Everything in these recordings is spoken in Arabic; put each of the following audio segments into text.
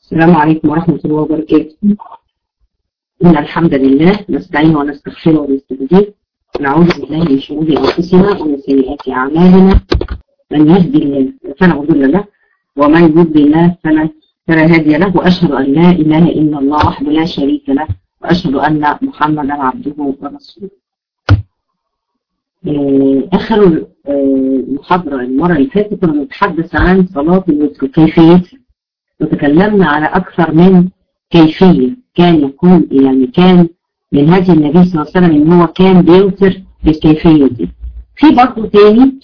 السلام عليكم ورحمة الله وبركاته. إن الحمد لله نستعين ونستغفره ونستهديه ونعوذ بالله من شرور أنفسنا ومن سيئات أعمالنا. من يهدي الله فلا مضل له ومن يضلل الله فلا هادي له، وأشهد أن لا إله إلا الله وحده لا شريك له، وأشهد أن محمدا عبده ورسوله. آخر محاضرة المرة اللي فاتت كنا بنتحدث عن صلاة الوتر كيفيتها، وتكلمنا على أكثر من كيفية كان يكون كان من هدي النبي صلى الله عليه وسلم إن هو كان بيوتر بالكيفية دي. في برضه تاني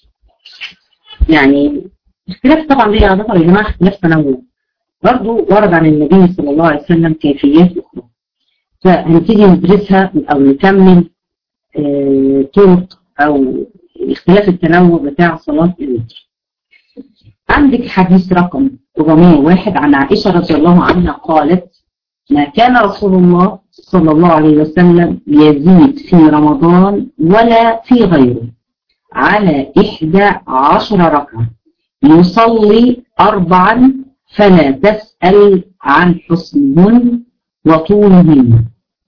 اختلاف طبعا ليه علاقة يا جماعة، اختلاف تنوع برضه ورد عن النبي صلى الله عليه وسلم كيفيات أخرى، فهنبتدي ندرسها أو نكمل طرق أو اختلاف التنوع بتاع صلاة الوتر. عندك حديث رقم 401 عن عائشة رضي الله عنها قالت: ما كان رسول الله صلى الله عليه وسلم يزيد في رمضان ولا في غيره على 11 ركعة، يصلي 4 فلا تسأل عن حسنهن وطولهن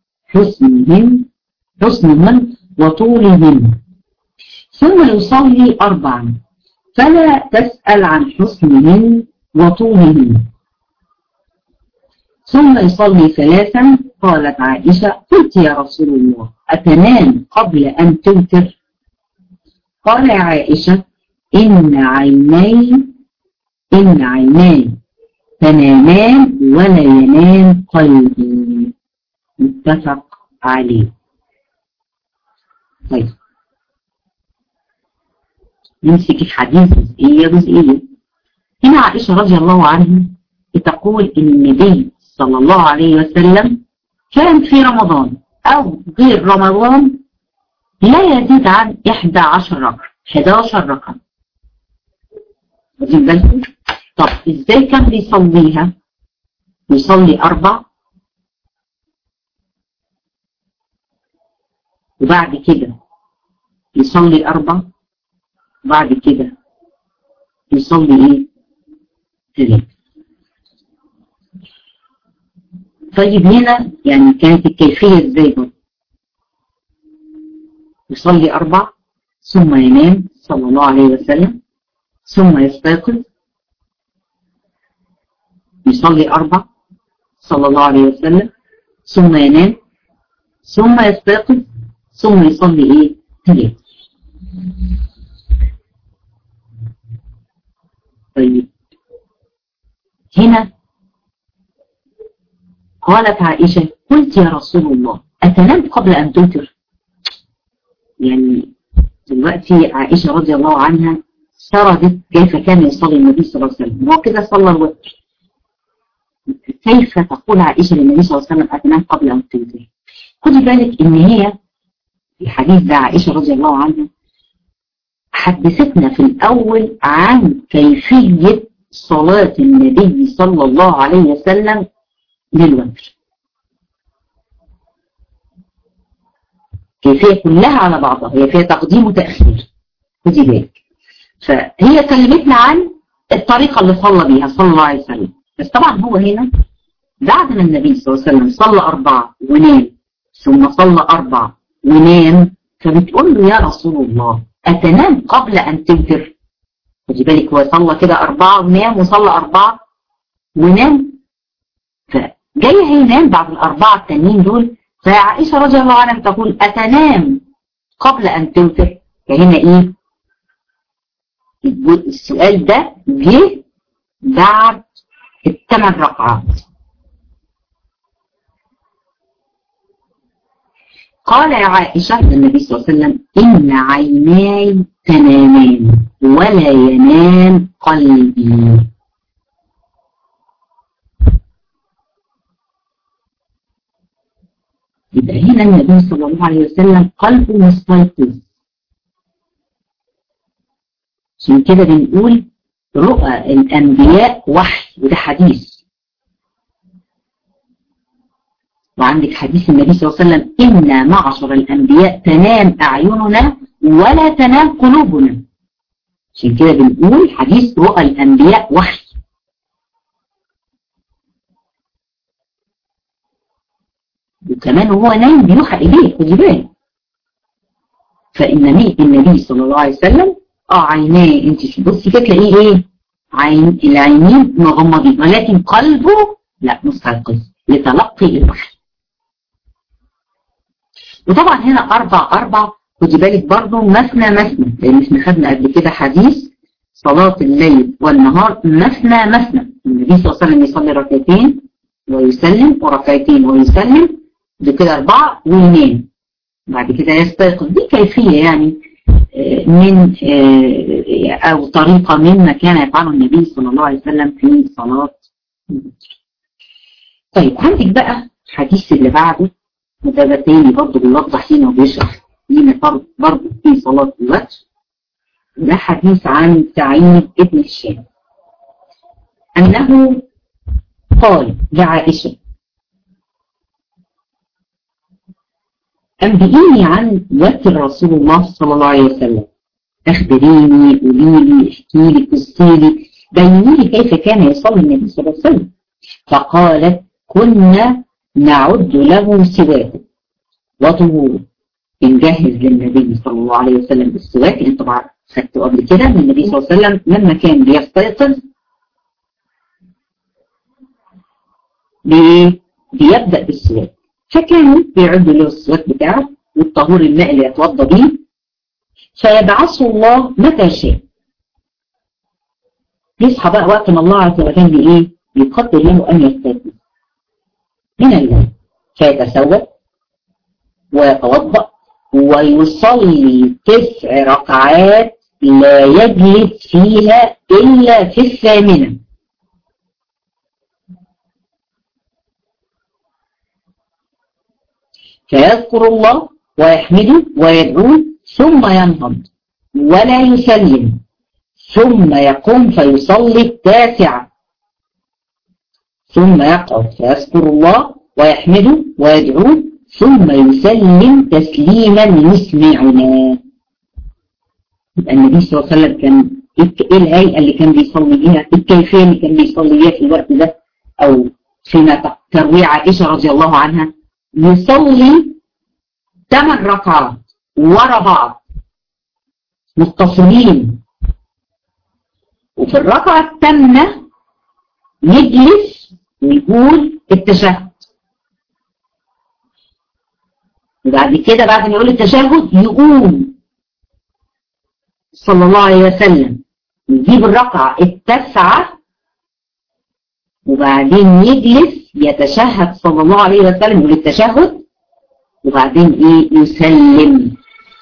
وطولهن، ثم يصلي 4 فلا تسأل عن حسنهن وطولهن، ثم يصلي 3. قالت عائشة: قلت يا رسول الله أتنام قبل أن توتر؟ قال يا عائشة: إن عيناي تنامان ولا ينام قلبي. متفق عليه. طيب نمسك الحديث جزئية. هنا عائشة رضي الله عنها بتقول إن النبي صلى الله عليه وسلم كان في رمضان أو غير رمضان لا يزيد عن 11 ركعة 11 ركعة. واخدين بالكم؟ طب إزاي كان بيصليها؟ يصلي 4 وبعد كده يصلي 4 وبعد كده يصلي 3. طيب هنا كانت الكيفية ازاي برضه؟ يصلي 4 ثم ينام صلى الله عليه وسلم، ثم يستيقظ يصلي 4 صلى الله عليه وسلم، ثم ينام، ثم يستيقظ، ثم يصلي 3. طيب هنا قالت عائشة: قلت يا رسول الله أتنام قبل أن توتر؟ دلوقتي عائشة رضي الله عنها سردت كيف كان يصلي النبي صلى الله عليه وسلم، هو كده صلى الوتر. كيف تقول عائشة للنبي صلى الله عليه وسلم أتنام قبل أن توتر؟ خدي بالك إن هي الحديث ده عائشة رضي الله عنها حدثتنا في الأول عن كيفية صلاة النبي صلى الله عليه وسلم للوتر، كيفية كلها على بعضها، هي فيها تقديم وتأخير. خدي بالك، فهي كلمتنا عن الطريقة اللي صلى بيها صلى الله عليه وسلم. بس طبعا هو هنا بعد ما النبي صلى الله عليه وسلم صلى 4 ونام، ثم صلى 4 ونام، فبتقول له: يا رسول الله أتنام قبل أن توتر؟ خدي بالك، هو صلى كده 4 ونام، وصلى 4 ونام، فجاي هينام بعد ال4 التانيين دول. فعائشة رضي الله عنها تقول: أتنام قبل أن توتر؟ فهنا السؤال ده جه بعد ال8 ركعات. قال يا عائشة للنبي صلى الله عليه وسلم: إن عيناي تنامان ولا ينام قلبي. يبقى هنا النبي صلى الله عليه وسلم قلبه مستيقظ، عشان كده بنقول رؤى الأنبياء وحي، وده حديث. وعندك حديث النبي صلى الله عليه وسلم: إنا معشر الأنبياء تنام أعيننا ولا تنام قلوبنا. عشان كده بنقول حديث رؤى الأنبياء وحي. وكمان وهو نايم بيوحى إليه، خدي بالك. فإن النبي صلى الله عليه وسلم عيناه انت بصي كده تلاقيه ايه؟ العينين مغمضين، ولكن قلبه لا مستيقظ لتلقي الوحي. وطبعا هنا أربع خدي بالك برضه مثنى، لأن احنا خدنا قبل كده حديث صلاة الليل والنهار مثنى. النبي صلى الله عليه وسلم يصلي ركعتين ويسلم وركعتين ويسلم، دي كده 4 وينام، بعد كده يستيقظ. دي كيفية يعني من أو طريقة مما كان يفعله النبي صلى الله عليه وسلم في صلاة الوتر. طيب عندك بقى الحديث اللي بعده، وده تاني برضه بيوضح لنا وبيشرح لنا برضه في صلاة الوتر. ده حديث عن سعيد بن هشام أنه قال لعائشة: أنبئيني عن وتر رسول الله صلى الله عليه وسلم، أخبريني، قولي لي، احكي لي، قصي لي، بيني لي كيف كان يصلي النبي صلى الله عليه وسلم. فقالت: كنا نعد له سواك وطهور، بنجهز للنبي صلى الله عليه وسلم السواك. انتوا طبعا خدتوا قبل كده ان النبي صلى الله عليه وسلم لما كان بيستيقظ بيبدأ بالسواك، فكانوا بيعدوا له السواك بتاعه والطهور الماء اللي يتوضا به، فيبعثه الله متى شاء. يصحى بقى وقت ما الله عز وجل يقدر له ان يستيقظ من الليل، فيتسوق ويتوضا ويصلي 9 ركعات لا يجلس فيها الا في الثامنة. فيذكر الله ويحمده ويدعوه ثم ينهض ولا يسلم، ثم يقوم فيصلي 9، ثم يقعد فيذكر الله ويحمده ويدعوه ثم يسلم تسليما يسمعنا. يبقى النبي صلى الله عليه وسلم كان ايه الهيئة اللي كان بيصلي بيها، الكيفية اللي كان بيصلي بيها في الوقت ده، او فيما تروي عائشة رضي الله عنها يصلي 8 ركعات ورا بعض متصلين، وفي الركعة الثامنة يجلس ويقول التشهد، وبعد كده بعد ما يقول التشهد يقوم صلى الله عليه وسلم يجيب الركعة التاسعة، وبعدين يجلس يتشهد صلى الله عليه وسلم للتشهد، وبعدين يسلم.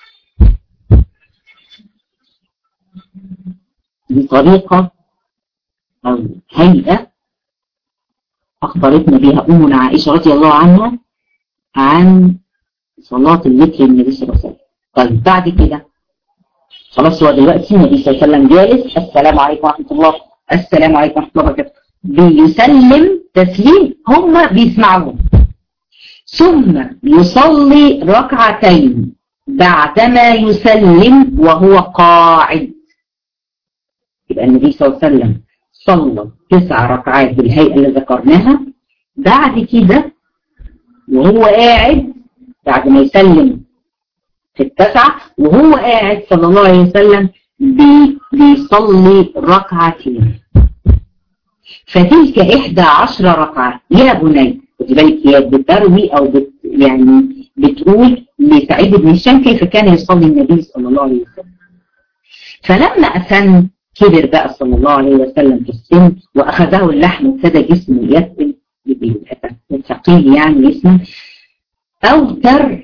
دي طريقة أو هيئة أخبرتنا بها أمنا عائشة رضي الله عنها عن صلاة الوتر النبي صلى الله عليه وسلم. طيب بعد كده خلاص هو دلوقتي النبي صلى الله عليه وسلم جالس، السلام عليكم ورحمة الله، السلام عليكم ورحمة الله وبركاته، بيسلم تسليم هم بيسمعوه، ثم يصلي 2 ركعات بعدما يسلم وهو قاعد. يبقى النبي صلى الله عليه وسلم صلى 9 ركعات بالهيئة اللي ذكرناها، بعد كده وهو قاعد بعد ما يسلم في 9 وهو قاعد صلى الله عليه وسلم بيصلي 2 ركعات. فتلك 11 ركعة يا بني. خدي بالك هي بتروي او يعني بتقول لسعيد بن هشام كيف كان يصلي النبي صلى الله عليه وسلم. فلما أسن كبر بقى صلى الله عليه وسلم في السن وأخذه اللحم وابتدى جسمه يثقل الثقيل يعني جسمه، أوتر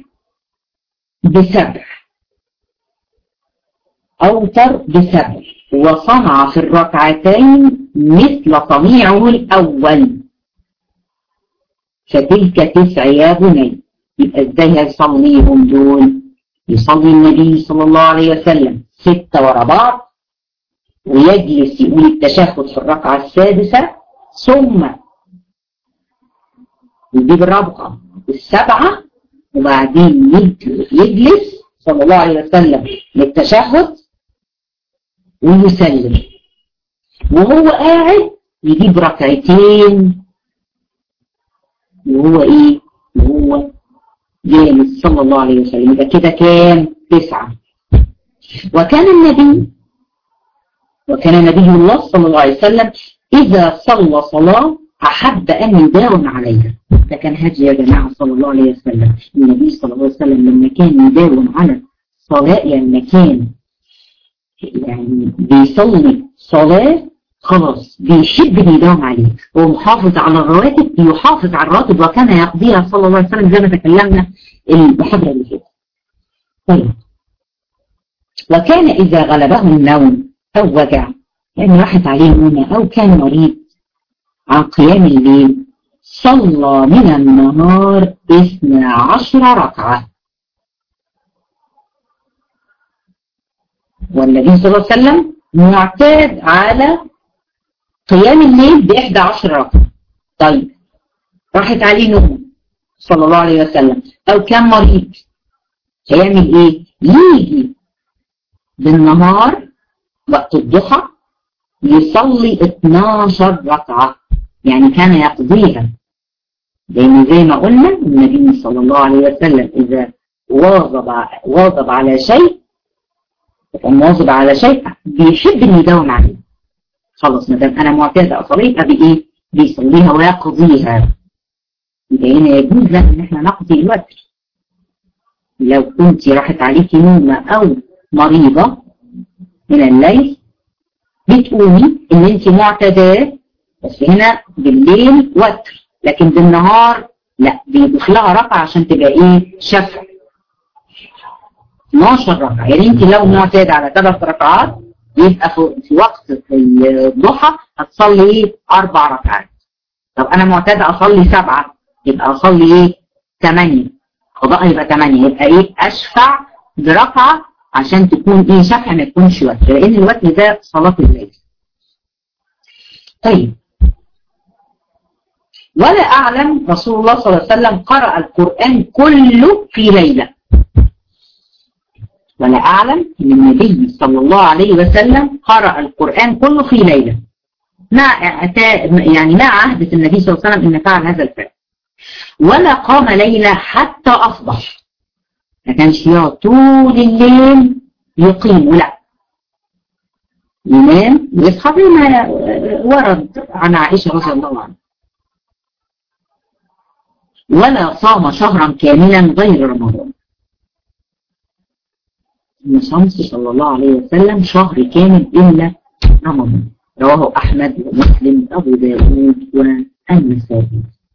ب7 وصنع في 2 ركعتين مثل صنيعه الأول، فتلك 9 يا بني. يبقى ازاي هيصليهم دول؟ يصلي النبي صلى الله عليه وسلم 6 ورا بعض، ويجلس يقول التشهد في 2 الركعة السادسة، ثم يجيب 4 الركعة السابعة، وبعدين يجلس صلى الله عليه وسلم للتشهد ويسلم، وهو قاعد يجيب 2 ركعتين وهو جالس صلى الله عليه وسلم، يبقى كده كام؟ 9. وكان نبي الله صلى الله عليه وسلم إذا صلى صلاة أحب أن يداوم عليها. ده كان هدي يا جماعة صلى الله عليه وسلم. النبي صلى الله عليه وسلم لما كان يداوم على صلاة، يعني كان بيصلي صلاة خلاص بيحب ان يداوم عليه، هو محافظ على الرواتب، يحافظ على الرواتب وكان يقضيها صلى الله عليه وسلم زي ما تكلمنا المحاضرة اللي فاتت. طيب، وكان إذا غلبه النوم أو وجع، يعني راحت عليه نومة أو كان مريض عن قيام الليل، صلى من النهار 12 ركعة. والنبي صلى الله عليه وسلم معتاد على قيام الليل ب11 ركعة. طيب، راحت عليه نوم صلى الله عليه وسلم أو كان مريض، هيعمل إيه؟ يجي بالنهار وقت الضحى يصلي 12 ركعة، يعني كان يقضيها، لأن زي ما قلنا النبي صلى الله عليه وسلم إذا واظب على شيء، مواظب على شيء بيحب إنه يداوم عليه. خلاص ما دام أنا معتادة أصليها بإيه؟ بيصليها ويقضيها. يبقى هنا يجوز لنا إن إحنا نقضي الوتر. لو كنت راحت عليكي نومة أو مريضة من الليل، بتقومي إن أنت معتادة، بس هنا بالليل وتر، لكن بالنهار لا، بيضيف لها ركعة عشان تبقى إيه؟ شفع. 12 ركعة، يعني أنت لو معتادة على 3 ركعات يبقى في وقت الضحى هتصلي إيه؟ 4 ركعات. طب أنا معتادة أصلي 7، يبقى أصلي إيه؟ 8. قضاء يبقى 8، يبقى إيه؟ أشفع بركعة عشان تكون إيه؟ شفع، ما تكونش وتر، لأن الوتر ده صلاة الليل. طيب، ولا أعلم رسول الله صلى الله عليه وسلم قرأ القرآن كله في ليلة. ولا أعلم أن النبي صلى الله عليه وسلم قرأ القرآن كله في ليلة، مع عهدة النبي صلى الله عليه وسلم أن فعل هذا الفعل. ولا قام ليلة حتى أصبح، ما كانش يقعد طول الليل يقيم، لا، ينام يصحى ما ورد عن عائشة رضي الله عنها. ولا صام شهرا كاملا غير رمضان، ما صامش صلى الله عليه وسلم شهر كامل إلا رمضان. رواه أحمد ومسلم وأبو داود والنسائي.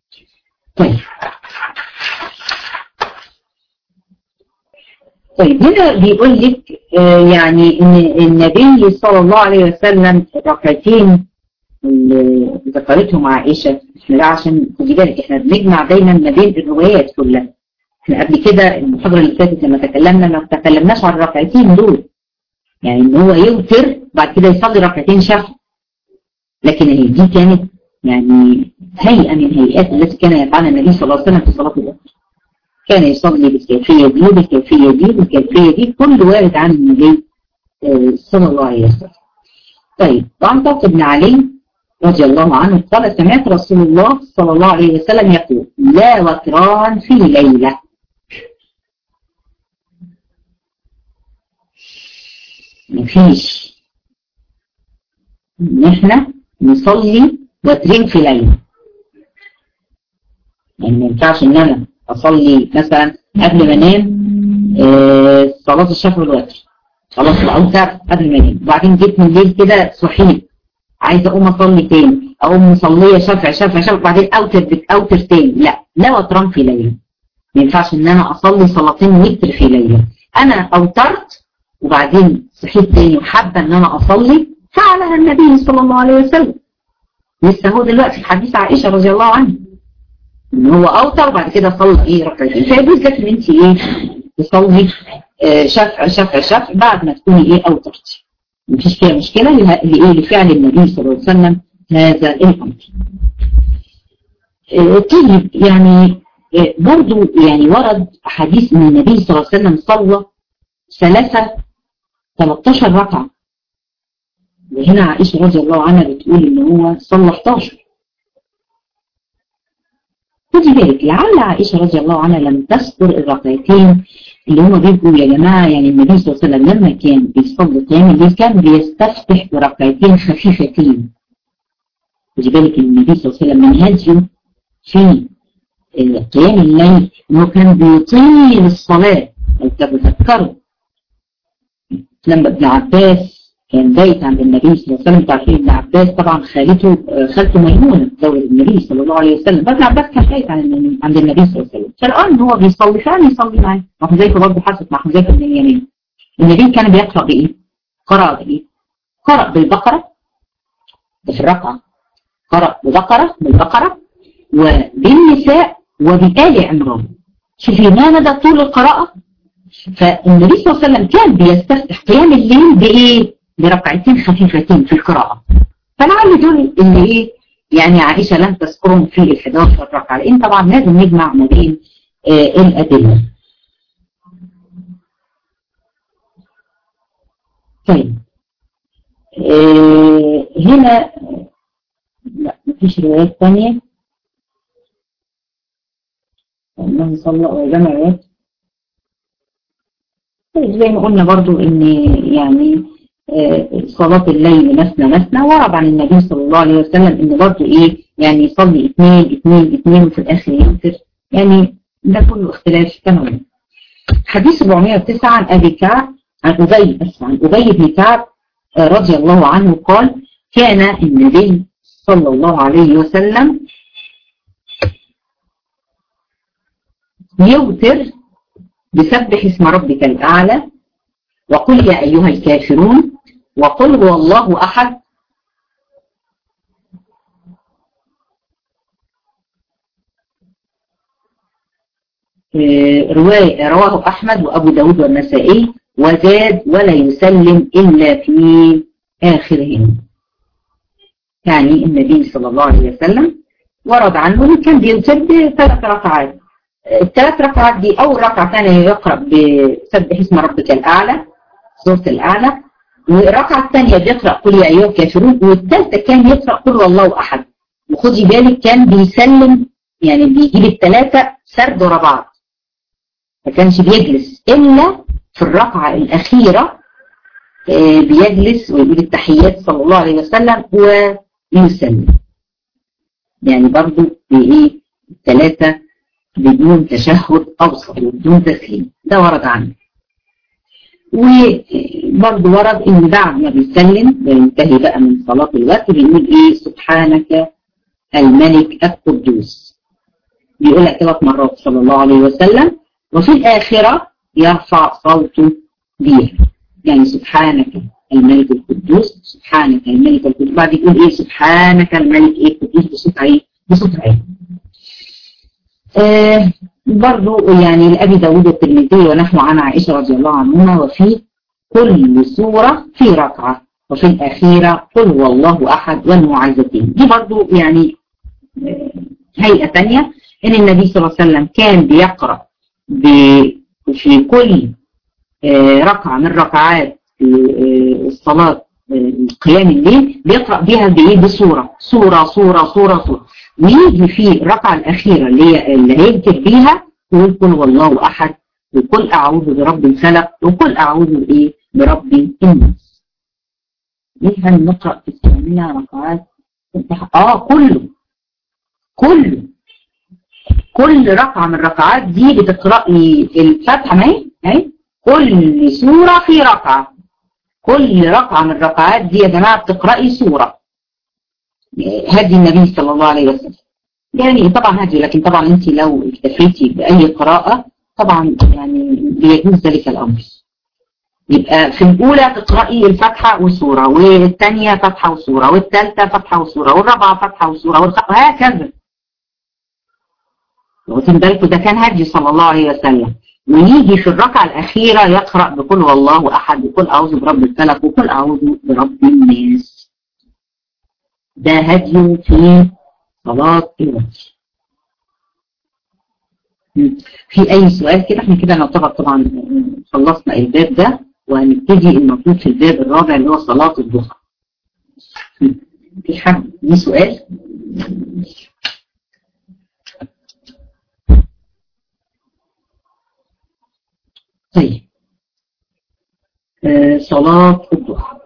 طيب هنا بيقول لك يعني ان النبي صلى الله عليه وسلم ركعتين اللي ذكرتهم عائشة، احنا عشان خدي بالك احنا بنجمع دايما ما بين الروايات كلها. احنا قبل كده المحاضرة اللي فاتت لما تكلمنا ما تكلمناش عن الركعتين دول، يعني ان هو يوتر بعد كده يصلي ركعتين شفع، لكن هي دي كانت يعني هيئة من هيئات التي كان يفعلها النبي صلى الله عليه وسلم في صلاة الوتر. كان يصلي بالكيفية دي بالكيفية دي بالكيفية دي، كل وارد عن النبي صلى الله عليه وسلم. طيب، وعن طلق بن علي رضي الله عنه قال سمعت رسول الله صلى الله عليه وسلم يقول لا وتران في ليلة. مفيش ان احنا نصلي وترين في ليلة، يعني ما ينفعش ان انا اصلي مثلا قبل ما انام صلاة الشفع والوتر، خلاص اوتر قبل ما انام، وبعدين جيت من الليل كده صحيت عايزه اقوم اصلي تاني، اقوم مصليه شفع وبعدين اوتر تاني، لا وتران في ليله. ما ينفعش ان انا اصلي صلاتين وتر في ليله. انا اوترت وبعدين صحيت تاني وحابه ان انا اصلي، فعلها النبي صلى الله عليه وسلم. لسه هو دلوقتي في حديث عائشه رضي الله عنها ان هو اوتر وبعد كده صلى ركعتين، فيجوز لك ان انت تصلي شفع بعد ما تكوني اوترتي، مفيش فيها مشكله لفعل النبي صلى الله عليه وسلم هذا الامر. طيب، يعني برضو يعني ورد حديث ان النبي صلى الله عليه وسلم صلى 13 ركعه، وهنا عائشه رضي الله عنها بتقول ان هو صلى 11. خدي بالك لعل عائشة رضي الله عنها لم تذكر الركعتين اللي هم بيبقوا يا جماعة، يعني النبي صلى الله عليه وسلم لما كان بيصلي قيام الليل كان بيستفتح بركعتين خفيفتين. خدي بالك النبي صلى الله عليه وسلم من هديه في قيام الليل انه كان بيطيل الصلاة. لو تتذكروا لما ابن عباس كان بايت عند النبي صلى الله عليه وسلم، تعرفين ابن عباس طبعا خالته ميمونة زوج النبي صلى الله عليه وسلم، فابن عباس كان بايت عند النبي صلى الله عليه وسلم، فالآن ان هو بيصلي فعلا يصلي معاه. وحذيفة برضه حصلت مع حذيفة بن اليمان. النبي كان بيقرأ بإيه؟ قرأ بإيه؟ قرأ بالبقرة في الركعة، قرأ بالبقرة وبالنساء وبآل عمران. شوفي ما مدى طول القراءة. فالنبي صلى الله عليه وسلم كان بيستفتح قيام الليل بإيه؟ بركعتين خفيفتين في القراءة. فلعل دول اللي إيه؟ يعني عائشة لم تذكرهم في ال11 ركعة، لأن طبعا لازم نجمع ما بين الأدلة. طيب هنا لا مفيش روايات ثانية. الله صلى وجمع روايات. زي ما قلنا برضو ان يعني صلاة الليل مثنى ورد عن النبي صلى الله عليه وسلم ان برضو ايه يعني يصلي 2 وفي الاخر ينتر، يعني ده كله اختلاف تماما. حديث 409 عن ابي كعب عن ابي بن كعب رضي الله عنه قال كان النبي صلى الله عليه وسلم يوتر بسبح اسم ربك الأعلى وقل يا أيها الكافرون وقل هو الله أحد رواه أحمد وأبو داود والنسائي وزاد ولا يسلم إلا في آخرهم. يعني النبي صلى الله عليه وسلم ورد عنه أنه كان بيوتر ب3 ركعات. ال3 ركعات دي أول ركعة ثانية يقرأ بسبح اسم ربك الأعلى سورة الأعلى، والركعة الثانية بيقرأ قل يا أيها الكافرون، والثالثة كان يقرأ قل هو الله أحد. وخدي بالك كان بيسلم يعني بيجيب ال3 سرد ورا بعض، ما كانش بيجلس إلا في الركعة الأخيرة بيجلس ويقول التحيات صلى الله عليه وسلم ويسلم. يعني برضو بإيه 3 بدون تشهد أوسط وبدون تسليم، ده ورد عنه. وبرضه ورد إن بعد ما بيسلم بينتهي بقى من صلاة الوقت بيقول إيه سبحانك الملك القدوس، بيقولها 3 مرات صلى الله عليه وسلم، وفي الآخرة يرفع صوته بيها، يعني سبحانك الملك القدوس سبحانك الملك القدوس، بعد يقول إيه سبحانك الملك إيه القدوس بصوت عالي. برضو يعني لأبي داود والترمذي ونحو عن عائشة رضي الله عنهما وفي كل سورة في ركعة وفي الأخيرة قل هو الله أحد والمعوذتين. دي برضو يعني هيئة تانية إن النبي صلى الله عليه وسلم كان بيقرأ في كل ركعة من ركعات الصلاة قيام الليل بيقرأ بها بصورة صورة ويجي في الركعة الأخيرة اللي هيذكر بيها يقول قل والله أحد وقل أعوذ برب الفلق وقل أعوذ برب الناس. ليه هنقرأ في 8 ركعات؟ كل ركعة من الركعات دي بتقرأ لي الفاتحة اهي كل سورة في ركعة، كل ركعة من الركعات دي يا جماعة بتقرأي سورة. هدي النبي صلى الله عليه وسلم يعني طبعا هدي، لكن طبعا انت لو اكتفيتي بأي قراءة طبعا يعني بيجوز ذلك الأمر. يبقى في الأولى تقرأي الفاتحة وسورة، والثانية فاتحة وسورة، والثالثة فاتحة وسورة، والرابعة فاتحة وسورة، وهكذا. واخدين بالكم ده كان هدي صلى الله عليه وسلم. ويجي في الركعة الأخيرة يقرأ بقل هو الله أحد وقل أعوذ برب الفلق وقل أعوذ برب الناس. ده هدي في صلاة الوتر. في أي سؤال كده؟ احنا كده نعتبر طبعا خلصنا الباب ده وهنبتدي المفروض في الباب الرابع اللي هو صلاة الضحى. في حد ليه سؤال؟ طيب صلاة الضحى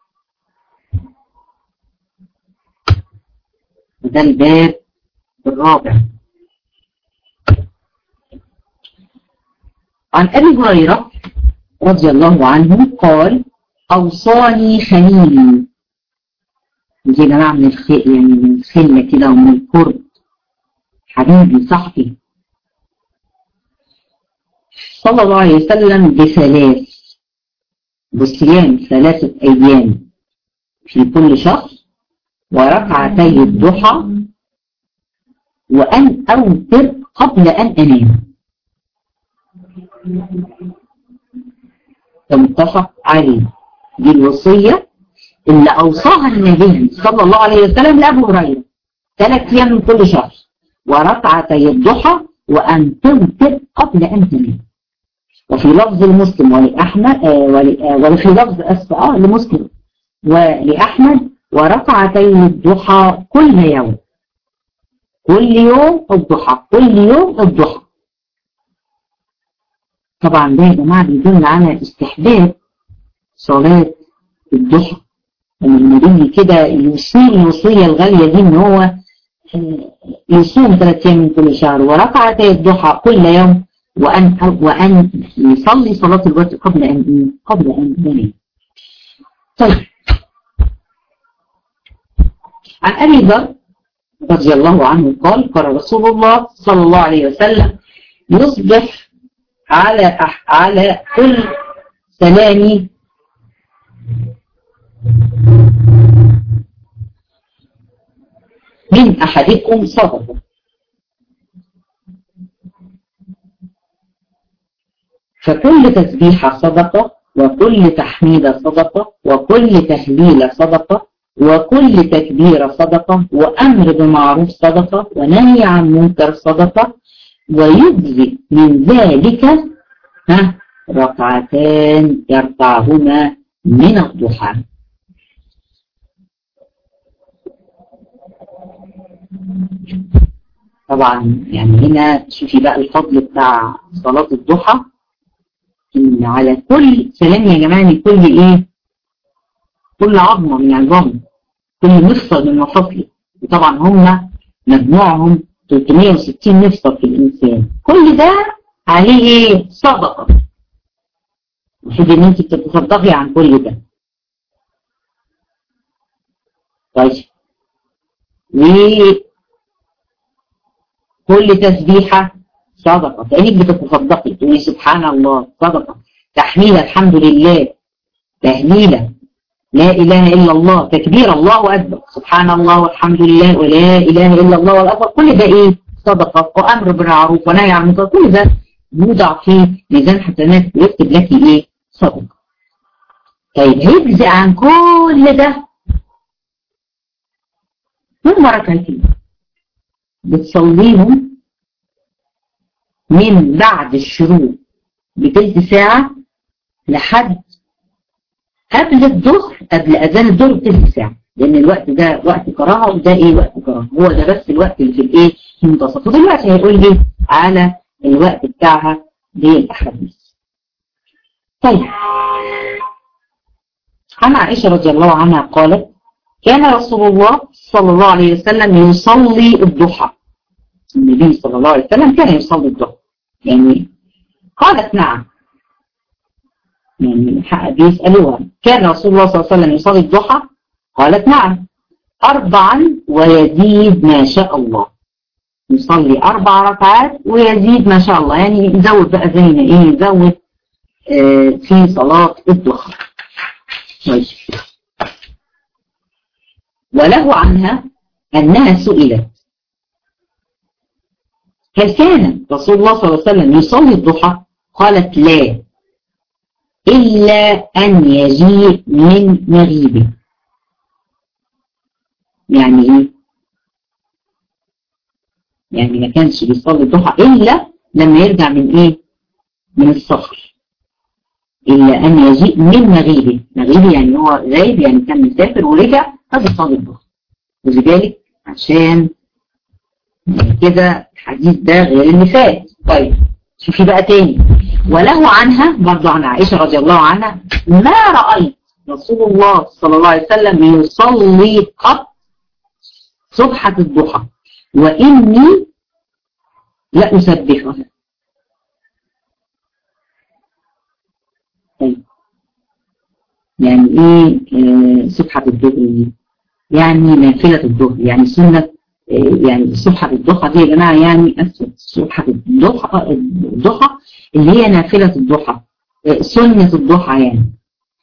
ده الباب الرابع. عن أبي هريرة رضي الله عنه قال أوصاني خليلي، دي جماعة من يعني من الخلة كده ومن القرب، حبيبي صاحبي صلى الله عليه وسلم بثلاث، بصيام 3 أيام في كل شهر، وركعتي الضحى، وأن أوتر قبل أن أنام. متفق عليه. دي الوصية اللي أوصاها النبي صلى الله عليه وسلم لأبو هريرة، 3 أيام من كل شهر، وركعتي الضحى، وأن توتر قبل أن تنام. وفي لفظ المسلم ولأحمد وفي لفظ لمسلم ولأحمد وركعتي الضحى كل يوم، كل يوم الضحى، كل يوم الضحى. طبعا ده يا جماعة بيدل على استحباب صلاة الضحى، ان النبي كده يوصي الوصية الغالية دي ان هو يصوم 3 أيام من كل شهر، وركعتي الضحى كل يوم، وأن يصلي صلاة الوتر قبل أن ينام. طيب عن أبي ذر رضي الله عنه قال قال رسول الله صلى الله عليه وسلم يصبح على كل سلام من أحدكم صدقة، فكل تسبيحة صدقة، وكل تحميدة صدقة، وكل تهليلة صدقة، وكل تكبيرة صدقة، وأمر بمعروف صدقة، ونهي عن منكر صدقة، ويجزي من ذلك ركعتان يركعهما من الضحى. طبعا يعني هنا شوفي بقى الفضل بتاع صلاة الضحى، إن على كل سلام يا جماعة كل كل عظمة من عظام، كل مفصل من مفاصله، وطبعا هم مجموعهم 360 مفصل في الإنسان، كل ده عليه صدقة، المفروض إن أنت بتتصدقي عن كل ده. طيب وكل تسبيحة صدقة، كأنك بتتصدقي تقولي سبحان الله صدقة، تحميلة الحمد لله، تهليلة لا إله إلا الله، تكبير الله أكبر، سبحان الله والحمد لله ولا إله إلا الله والأكبر، كل ده صدقة، وأمر بالمعروف ونهي عن المنكر، كل ده يوضع في ميزان حسنات ويكتب لك صدقة. طيب هيجزي عن كل ده هم ركعتين بتصليهم من بعد الشروق بتلت ساعة لحد قبل الظهر، قبل أذان الظهر بتلت ساعة، لأن الوقت ده وقت كراهة وده وقت كراهة، هو ده بس الوقت اللي في في المنتصف. ودلوقتي هيقول لي على الوقت بتاعها للأحاديث. طيب عن عائشة رضي الله عنها قالت كان رسول الله صلى الله عليه وسلم يصلي الضحى، النبي صلى الله عليه وسلم كان يصلي الضحى، يعني قالت نعم، يعني بيسألوها كان رسول الله صلى الله عليه وسلم يصلي الضحى؟ قالت نعم، 4 ويزيد ما شاء الله، يصلي 4 ركعات ويزيد ما شاء الله، يعني يزود بقى زي ما يزود في صلاة الضحى. وله عنها أنها سئلت هل كان رسول الله صلى الله عليه وسلم يصلي الضحى؟ قالت لا، إلا أن يجيء من مغيبه. يعني يعني ما كانش بيصلي الضحى إلا لما يرجع من من السفر، إلا أن يجيء من مغيبه. مغيبه يعني هو غايب، يعني كان مسافر ورجع فبيصلي الضحى، ولذلك عشان كده الحديث ده غير اللي فات. طيب شوفي بقى تاني، وله عنها برضو عن عائشة رضي الله عنها ما رأيت رسول الله صلى الله عليه وسلم يصلي قط سبحة الضحى وإني لأسبحها. طيب يعني ايه سبحة الضحى؟ يعني نافلة الظهر، يعني سنة، يعني سبحة الضحى دي يا جماعة يعني سبحة الضحى اللي هي نافلة الضحى، سنة الضحى يعني.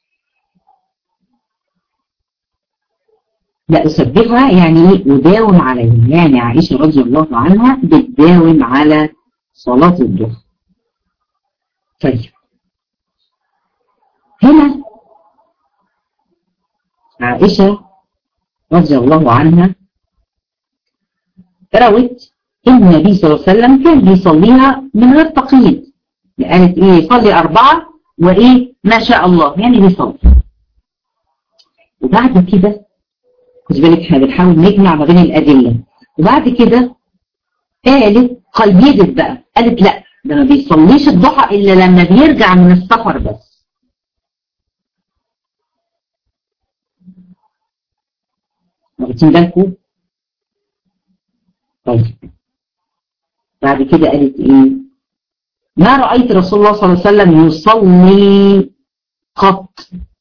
لا أسبحها يعني ايه؟ أداوم عليها، يعني عائشة رضي الله عنها بتداوم على صلاة الضحى. طيب هنا عائشة رضي الله عنها روت إن النبي صلى الله عليه وسلم كان بيصليها من غير تقييد، قالت إيه؟ يصلي 4 وإيه ما شاء الله، يعني بيصلي. وبعد كده خد بالك احنا بنحاول نجمع ما بين الأدلة، وبعد كده قيدت بقى، قالت لا ده ما بيصليش الضحى إلا لما بيرجع من السفر بس. واخدين بالكم؟ طيب بعد كده قالت ايه؟ ما رأيت رسول الله صلى الله عليه وسلم يصلي قط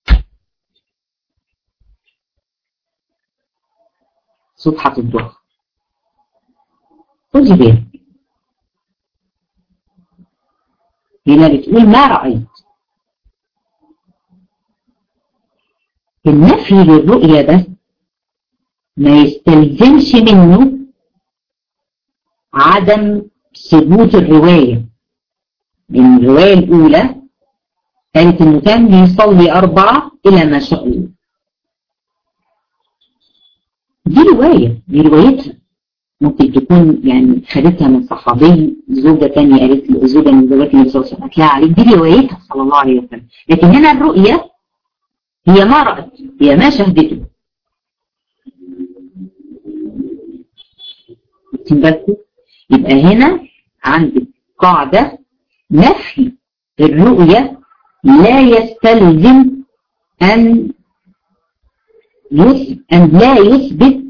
سبحة الضحى. خدي بالك هنا بتقول ما رأيت، النفي للرؤية ده ما يستلزمش منه عدم ثبوت الرواية. من الرواية الأولى قالت إنه كان بيصلي 4 إلى ما شاء الله. دي روايتها ممكن تكون يعني خدتها من صحابي، زوجة تانية قالت له، زوجة من زوجات النبي صلى الله عليه وسلم قالت لها عليك، دي روايتها صلى الله عليه وسلم. لكن هنا الرؤية هي ما رأت، هي ما شهدته. بالكم؟ يبقى هنا عندك قاعدة نفي الرؤية لا يستلزم أن لا يثبت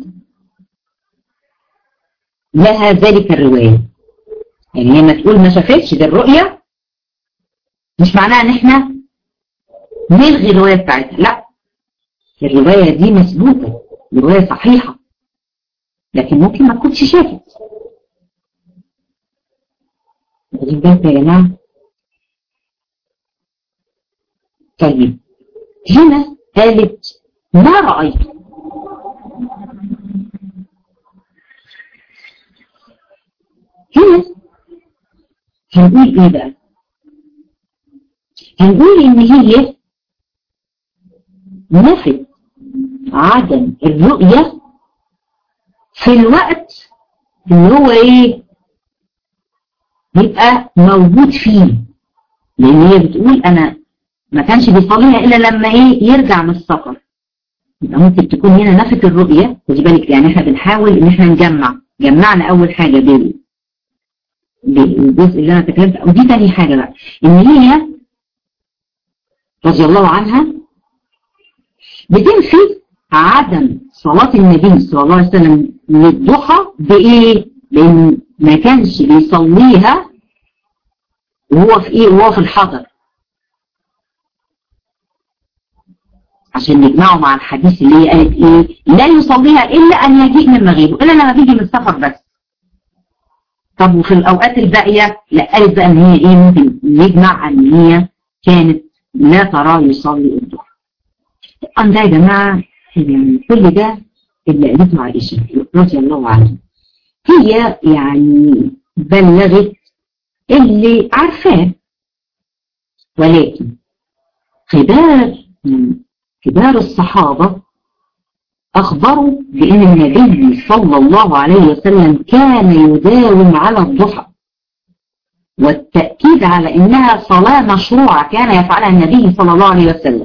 لها ذلك الرواية. يعني هي ما تقول ما شافتش ده الرؤية مش معناها ان احنا نلغي الرواية بتاعتها، لا الرواية دي مثبوتة، الرواية صحيحة، لكن ممكن ما تكونش شافت. واخدين بالكم يا جماعة؟ طيب هنا قالت ما رأيت، هنا هنقول ايه بقى؟ هنقول ان هي نفت عدم الرؤية في الوقت اللي هو ايه يبقى موجود فيه، لان هي بتقول انا ما كانش بيصليها الا لما ايه يرجع من السفر. يبقى ممكن تكون هنا نفت الرؤية. خدي بالك يعني احنا بنحاول ان احنا جمعنا اول حاجة بالجزء اللي انا تكلمت، ودي تاني حاجة بقى ان هي رضي الله عنها بتنفي عدم صلاة النبي صلى الله عليه وسلم للضحى بإيه؟ لأن ما كانش بيصليها وهو في إيه؟ وهو في الحضر، عشان نجمعه مع الحديث اللي هي قالت إيه؟ لا يصليها إلا أن يجيء من مغيبه، إلا لما بيجي من السفر بس. طب وفي الأوقات الباقية لا، قالت بقى إن هي إيه؟ ممكن نجمع أن هي كانت لا تراه يصلي الضحى. طبعا ده يا جماعة يعني كل ده اللي قالته عائشة رضي الله عنها، هي يعني بلغت اللي عارفاه، ولكن كبار الصحابة أخبروا بأن النبي صلى الله عليه وسلم كان يداوم على الضحى، والتأكيد على أنها صلاة مشروعة كان يفعلها النبي صلى الله عليه وسلم.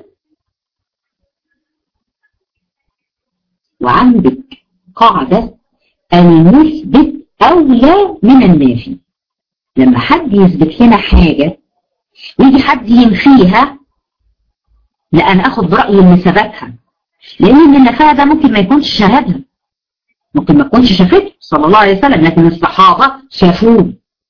وعندك قاعدة المثبت أولى من النافي. لما حد يثبت لنا حاجة ويجي حد ينفيها، لا انا اخد برأي اللي ثبتها، لان اللي نفاها ده ممكن ما يكونش شاهدها، ممكن ما يكونش شافته صلى الله عليه وسلم، لكن الصحابة شافوه.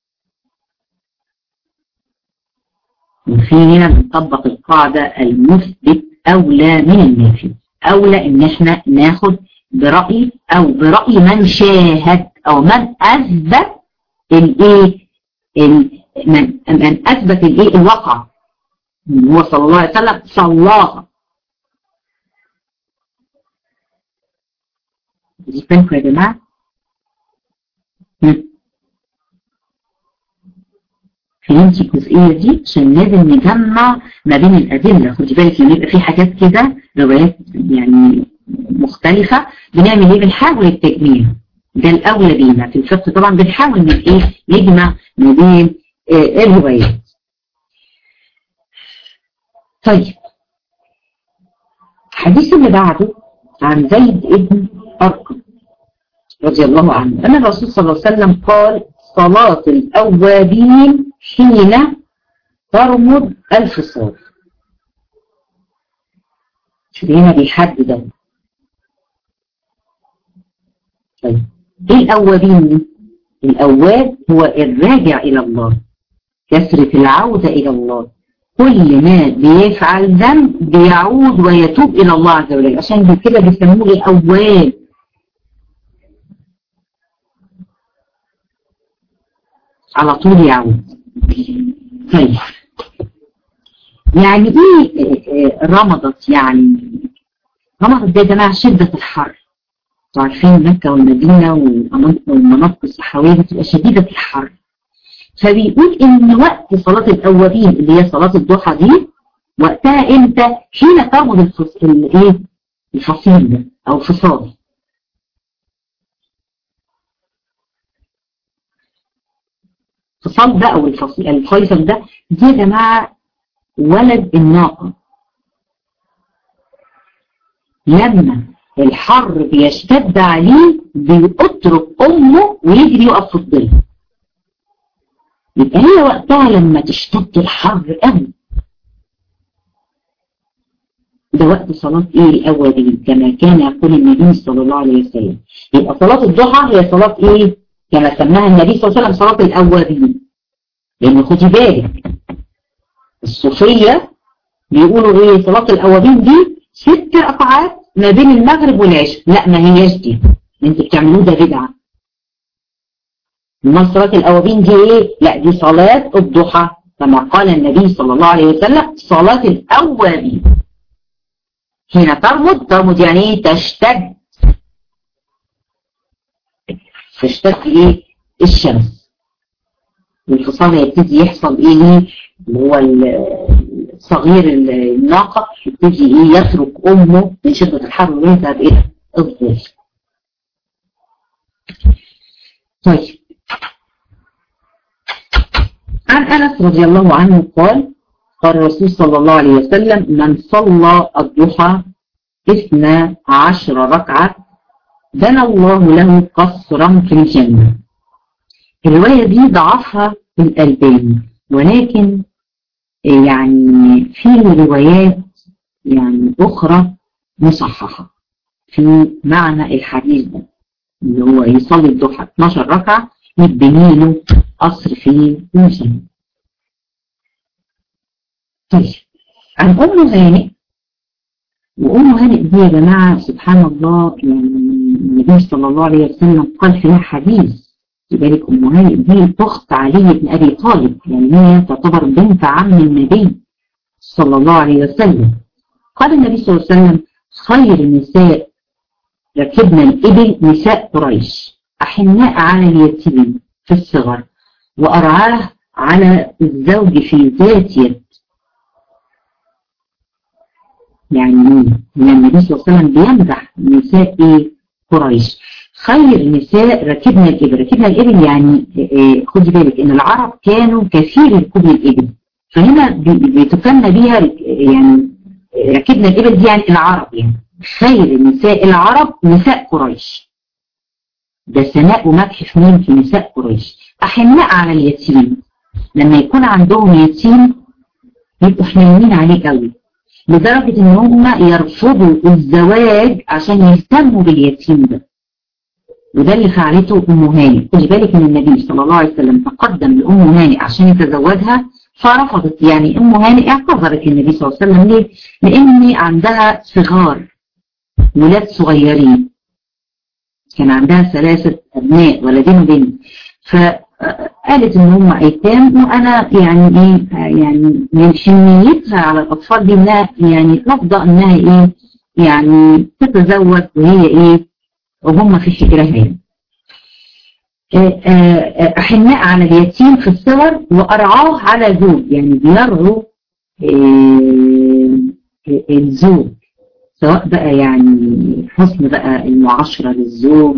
وفي هنا بنطبق القاعدة المثبت أولى من النافي، أولى إن إحنا ناخد برأي أو برأي من شاهد أو من أثبت الإيه، من أثبت الإيه الواقع، هو صلى الله عليه وسلم صلاها. دي فهمكم يا جماعة؟ فهمتي الجزئية دي؟ عشان لازم نجمع ما بين الأدلة. خدي بالك لما يبقى في حاجات كده روايات يعني مختلفة، بنعمل ايه؟ بنحاول التجميع، ده الأولى بينا في الفقه طبعا، بنحاول من ايه نجمع ما بين الروايات. طيب الحديث اللي بعده عن زيد ابن أرقم رضي الله عنه أن الرسول صلى الله عليه وسلم قال: صلاة الأوابين حين ترمض الفصال. شوف هنا بيحدد. طيب ايه الأوابين؟ الأواب هو الراجع إلى الله، كثرة العودة إلى الله، كل ما بيفعل ذنب بيعود ويتوب إلى الله عز وجل، عشان كده بيسموه الأواب. على طول يعود. طيب يعني ايه رمضت؟ يعني رمضت ده يا جماعه شده الحر، انتوا عارفين مكه والمدينه والمناطق الصحراويه بتبقى شديده الحر، فبيقول ان وقت صلاه الاوابين اللي هي صلاه الضحى دي وقتها امتى؟ حين ترمض الفصيل ده او الفصال. الفصال ده او الفيصل ده دي يا جماعه ولد الناقه، لما الحر بيشتد عليه بيترك امه ويجري يقف في الظل، يبقى هي وقتها لما تشتد الحر قوي، ده وقت صلاه ايه؟ الاوابين، كما كان يقول النبي صلى الله عليه وسلم. يبقى صلاه الضحى هي صلاه ايه؟ كما سماها النبي صلى الله عليه وسلم صلاه الاوابين. لان خدي بالك الصوفيه بيقولوا ايه؟ صلاه الاوابين دي 6 ركعات ما بين المغرب والعشاء. لا ما هياش دي، انت بتعملوه ده بدعه. امال صلاه الاوابين دي ايه؟ لا دي صلاه الضحى، كما قال النبي صلى الله عليه وسلم صلاه الاوابين حين ترمض يعني ايه؟ تشتد ايه؟ الشمس، والفصال يبتدي يحصل ايه؟ اللي هو صغير الناقة يبتدي ايه؟ يترك امه من شدة الحر ويذهب الى الظل. طيب عن انس رضي الله عنه قال: قال الرسول صلى الله عليه وسلم: من صلى الضحى 12 ركعة بنى الله له قصرا في الجنة. الرواية دي ضعفها الألباني، ولكن يعني في روايات يعني أخرى مصححة في معنى الحديث ده، اللي هو يصلي الضحى 12 ركعة يتبني له قصر في الجنة. طيب عن أم هانئ، وأم هانئ دي يا جماعة سبحان الله، يعني النبي صلى الله عليه وسلم قال فيها حديث، لذلك أم هانئ دي أخت علي بن أبي طالب، يعني هي تعتبر بنت عم النبي صلى الله عليه وسلم. قال النبي صلى الله عليه وسلم: خير النساء ركبنا الإبل نساء قريش، أحناء على اليتيم في الصغر، وأرعاه على الزوج في ذات يد. يعني النبي صلى الله عليه وسلم بيمدح نساء قريش. خير نساء ركبنا الإبل، ركبنا الإبل يعني خدي بالك إن العرب كانوا كثير ركوب الإبل، فهنا بيتكلم بيها يعني ركبنا الإبل دي يعني العرب، يعني خير نساء العرب نساء قريش. ده ثناء ومدح في نساء قريش. أحناء على اليتيم، لما يكون عندهم يتيم يبقوا حنينين عليه قوي لدرجة ان هم يرفضوا الزواج عشان يهتموا باليتيم ده. وده اللي فعلته ام هانئ. خدي بالك ان النبي صلى الله عليه وسلم تقدم لام هانئ عشان يتزوجها فرفضت. يعني ام هانئ اعتذرت النبي صلى الله عليه وسلم ليه؟ لان عندها صغار ولاد صغيرين، كان عندها 3 أبناء ولدين وبنت، فقالت ان هم ايتام وانا يعني ايه يعني من حنيتها على الاطفال دي انها يعني ترضى انها ايه يعني تتزوج وهي ايه وهم في حجرها. احناء على اليتيم في الصغر وارعاه على زوج، يعني بيرعوا الزوج، سواء بقى يعني حسن بقى المعاشرة للزوج،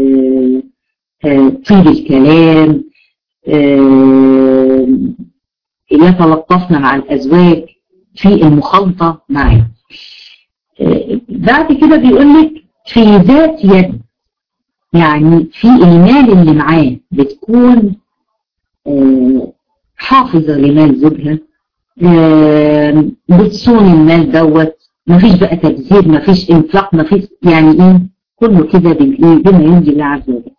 طيب الكلام، يتلطفن مع الأزواج في المخالطة معه. بعد كده بيقولك في ذات يد، يعني في المال اللي معاه بتكون حافظة لمال زوجها، بتصون المال دوت، مفيش بقى تبذير، مفيش انفاق، مفيش يعني ايه كله كده بما يرضي الله عز وجل.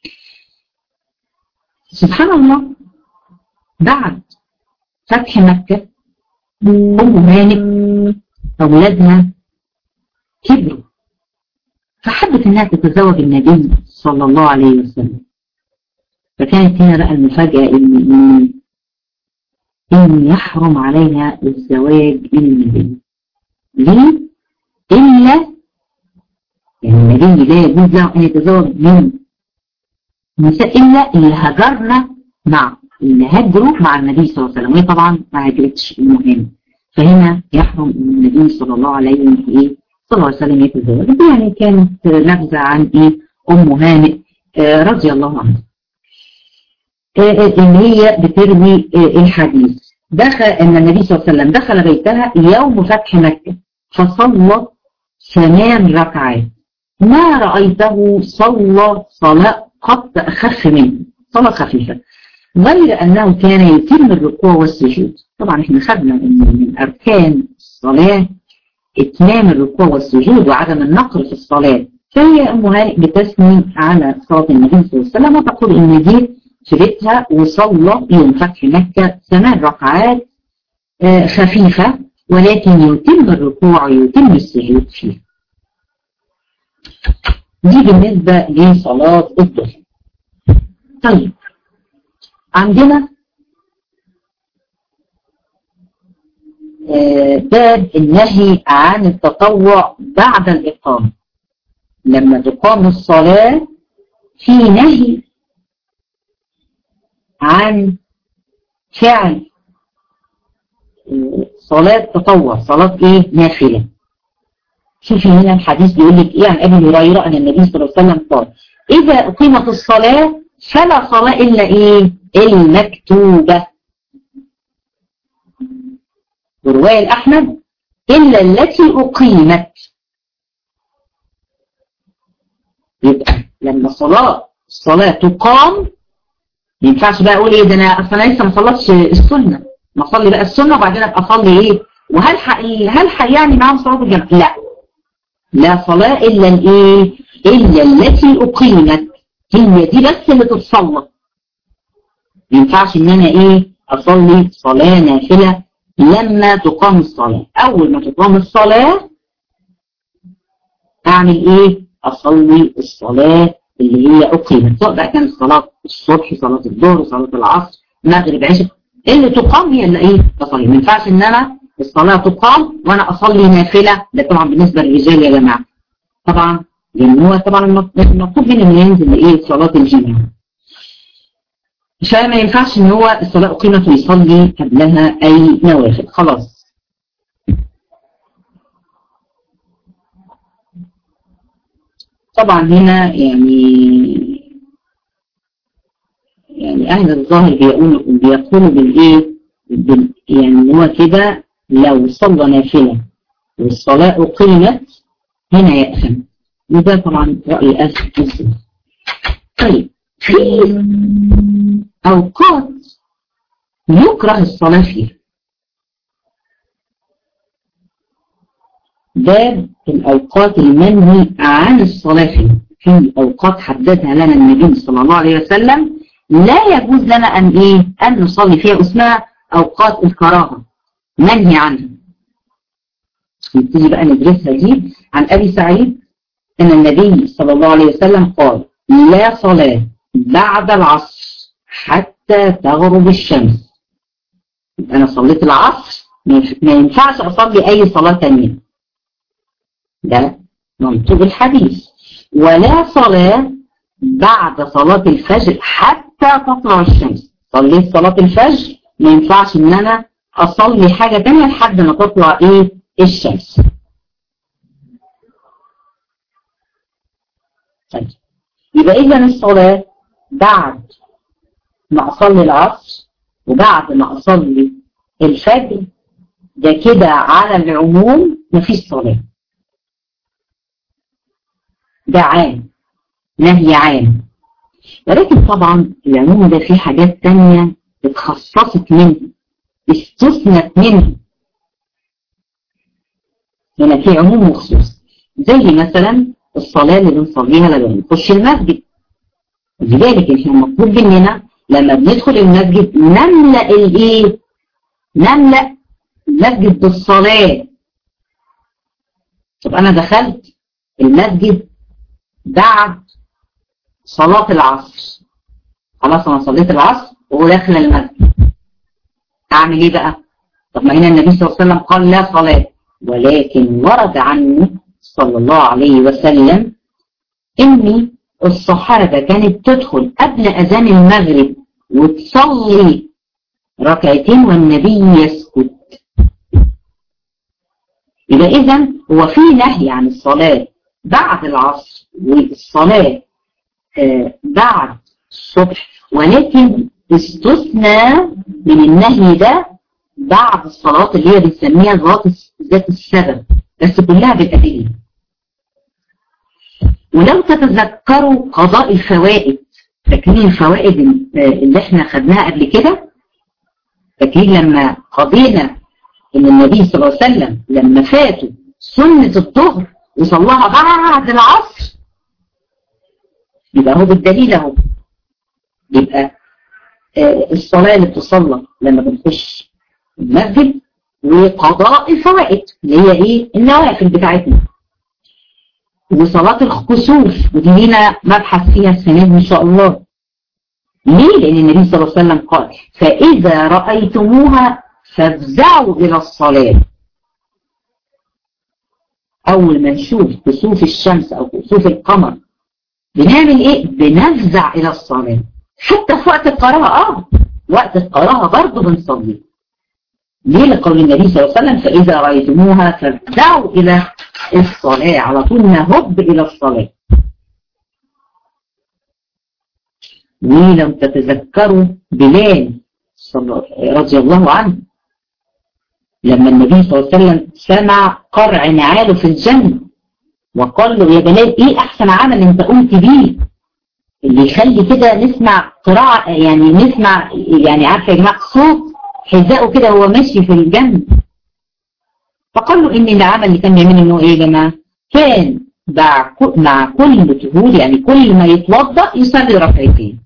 سبحان الله بعد فتح مكة ام هانئ اولادها كبروا فحبت انها تتزوج النبي صلى الله عليه وسلم. فكانت هنا بقى المفاجأة ان يحرم عليها الزواج من النبي. ليه؟ إلا يعني النبي لا يجوز له أن يتزوج من نساء إلا اللي هجرنا مع اللي هجروا مع النبي صلى الله عليه وسلم، وهي طبعا ما هجرتش المهم. فهنا يحرم النبي صلى الله عليه وسلم يتزوج. يعني كانت نبذة عن إيه أم هانئ رضي الله عنها اللي هي بتروي الحديث. دخل أن النبي صلى الله عليه وسلم دخل بيتها يوم فتح مكة فصلى 8 ركعات، ما رأيته صلى صلاة قط أخف منه، صلاة خفيفة، غير أنه كان يتم الركوع والسجود. طبعا احنا خدنا من أركان الصلاة إتمام الركوع والسجود وعدم النقر في الصلاة. فهي أم هانئ بتثني على صلاة النبي صلى الله عليه وسلم وتقول إن دي في بيتها وصلى يوم فتح مكة 8 ركعات خفيفة، ولكن يتم الركوع ويتم السجود فيه. دي بالنسبة لصلاة الظهر. طيب عندنا باب النهي عن التطوع بعد الإقامة. لما تقام الصلاة في نهي عن فعل صلاة تطوع، صلاة ايه نافلة. شوفي هنا الحديث بيقول لك ايه عن ابي هريرة ان النبي صلى الله عليه وسلم قال اذا اقيمت الصلاة فلا صلاة الا ايه المكتوبة. ورواية الأحمد إلا التي أقيمت. يبقى لما الصلاة تقام ما ينفعش بقى أقول إيه ده أنا أصلا لسه ما صلتش السنة، ما أصلي بقى السنة وبعدين أبقى أصلي إيه وهل يعني معاهم صلاة الجماعة؟ لا صلاة إلا الإيه إلا التي أقيمت، هي دي بس اللي تتصلى. ما ينفعش إن أنا إيه أصلي صلاة نافلة لما تقام الصلاة. أول ما تقام الصلاة أعمل إيه؟ أصلي الصلاة اللي هي أقيمت، سواء بقى كانت صلاة الصبح، صلاة الظهر، صلاة العصر، مغرب، عشاء، اللي تقام هي اللي إيه؟ أصلي. ما ينفعش إن أنا الصلاة تقام وأنا أصلي نافلة. ده طبعا بالنسبة للرجال يا جماعة، طبعا لأن هو طبعا المطلوب منه إنه ينزل لإيه؟ صلاة الجماعة. فما ينفعش ان هو الصلاة أقيمت ويصلي قبلها أي نوافل. خلاص. طبعا هنا يعني أهل الظاهر بيقولوا بالإيه؟ يعني هو كده لو صلى نافلة والصلاة أقيمت هنا يأثم، وده طبعا رأي أهل الظاهر. طيب في أوقات يكره الصلاة فيها، باب الأوقات المنهي عن الصلاة فيه. في أوقات حددها لنا النبي صلى الله عليه وسلم لا يجوز لنا أن نصلي فيها، اسمها أوقات الكراهة منهي عنها. نبتدي بقى ندرسها دي. عن أبي سعيد أن النبي صلى الله عليه وسلم قال: لا صلاة بعد العصر حتى تغرب الشمس. أنا صليت العصر ما ينفعش أصلي أي صلاة تانية، ده منطوق الحديث. ولا صلاة بعد صلاة الفجر حتى تطلع الشمس. صليت صلاة الفجر ما ينفعش ان انا اصلي حاجة تانية لحد ما تطلع الشمس. طيب يبقى اذا الصلاة بعد ما اصلي العصر وبعد ما اصلي الفجر ده كده على العموم مفيش صلاة، ده عام، نهي عام. ولكن طبعا العموم ده فيه حاجات تانية اتخصصت منه، استثنت منه. هنا في عموم وخصوص، زي مثلا الصلاة اللي بنصليها لما بنخش المسجد. لذلك احنا مطلوب مننا لما بندخل المسجد نملأ نملأ المسجد بالصلاة. طب انا دخلت المسجد بعد صلاة العصر، خلاص انا صليت العصر وداخل المسجد، اعمل ايه بقى؟ طب ما هنا النبي صلى الله عليه وسلم قال لا صلاة، ولكن ورد عنه صلى الله عليه وسلم ان الصحابة كانت تدخل قبل اذان المغرب وتصلي ركعتين والنبي يسكت. يبقى اذا هو في نهي عن الصلاة بعد العصر والصلاة بعد الصبح، ولكن استثنى من النهي ده بعد الصلاة اللي هي بنسميها ذات السبب، بس كلها بالأدلة. ولو تتذكروا قضاء الفوائد، فاكرين الفوائد اللي احنا خدناها قبل كده؟ فاكرين لما قضينا ان النبي صلى الله عليه وسلم لما فاتوا سنة الظهر وصلاها بعد العصر؟ يبقى هو بالدليل اهو. يبقى الصلاة اللي بتصلى لما بنخش المسجد وقضاء الفوائد اللي هي النوافل بتاعتنا، وصلاة الكسوف ودي لينا مبحث فيها السنة دي ان شاء الله. ليه؟ لان النبي صلى الله عليه وسلم قال: فإذا رأيتموها فافزعوا إلى الصلاة. أول ما نشوف كسوف الشمس أو كسوف القمر بنعمل إيه؟ بنفزع إلى الصلاة. حتى في وقت القراءة وقت القراءة برضه بنصلي. ليه؟ لقول النبي صلى الله عليه وسلم: فإذا رأيتموها فافزعوا إلى الصلاة. على طول نهب إلى الصلاة. ولو تتذكروا بلال رضي الله عنه لما النبي صلى الله عليه وسلم سمع قرع نعاله في الجنة وقال له: يا بلال ايه احسن عمل انت قمت بيه اللي يخلي كده نسمع قراءة، يعني نسمع عارفه يا جماعه صوت حذائه كده وهو ماشي في الجنة. فقال له: ان العمل اللي كان بيعمله انه ايه يا جماعه؟ كان مع كل طهور، يعني كل ما يتوضا يصلي ركعتين.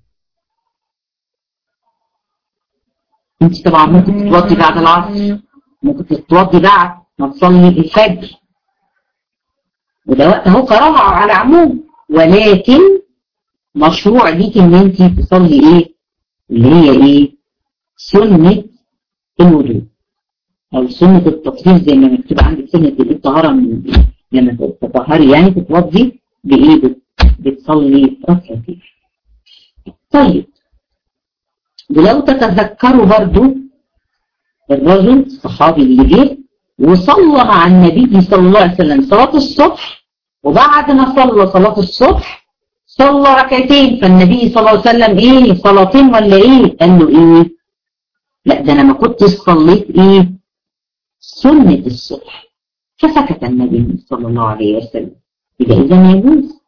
انت طبعا ممكن تتوضي بعد العصر، ممكن تتوضي بعد ما تصلي الفجر، وده وقت اهو قراءة على عموم، ولكن مشروع ليك ان انت تصلي اللي هي سنة الوضوء او سنة التطهير، زي ما مكتوب عندك سنة الطهارة لما تطهري يعني تتوضي بتصلي ركعتين. طيب ولو تتذكروا برضو الرجل الصحابي اللي جه وصلى مع النبي صلى الله عليه وسلم صلاة الصبح، وبعد ما صلى صلاة الصبح صلى ركعتين، فالنبي صلى الله عليه وسلم صلاتين ولا قال له لا ده انا ما كنتش صليت سنة الصبح. فسكت النبي صلى الله عليه وسلم. يبقى اذا يجوز.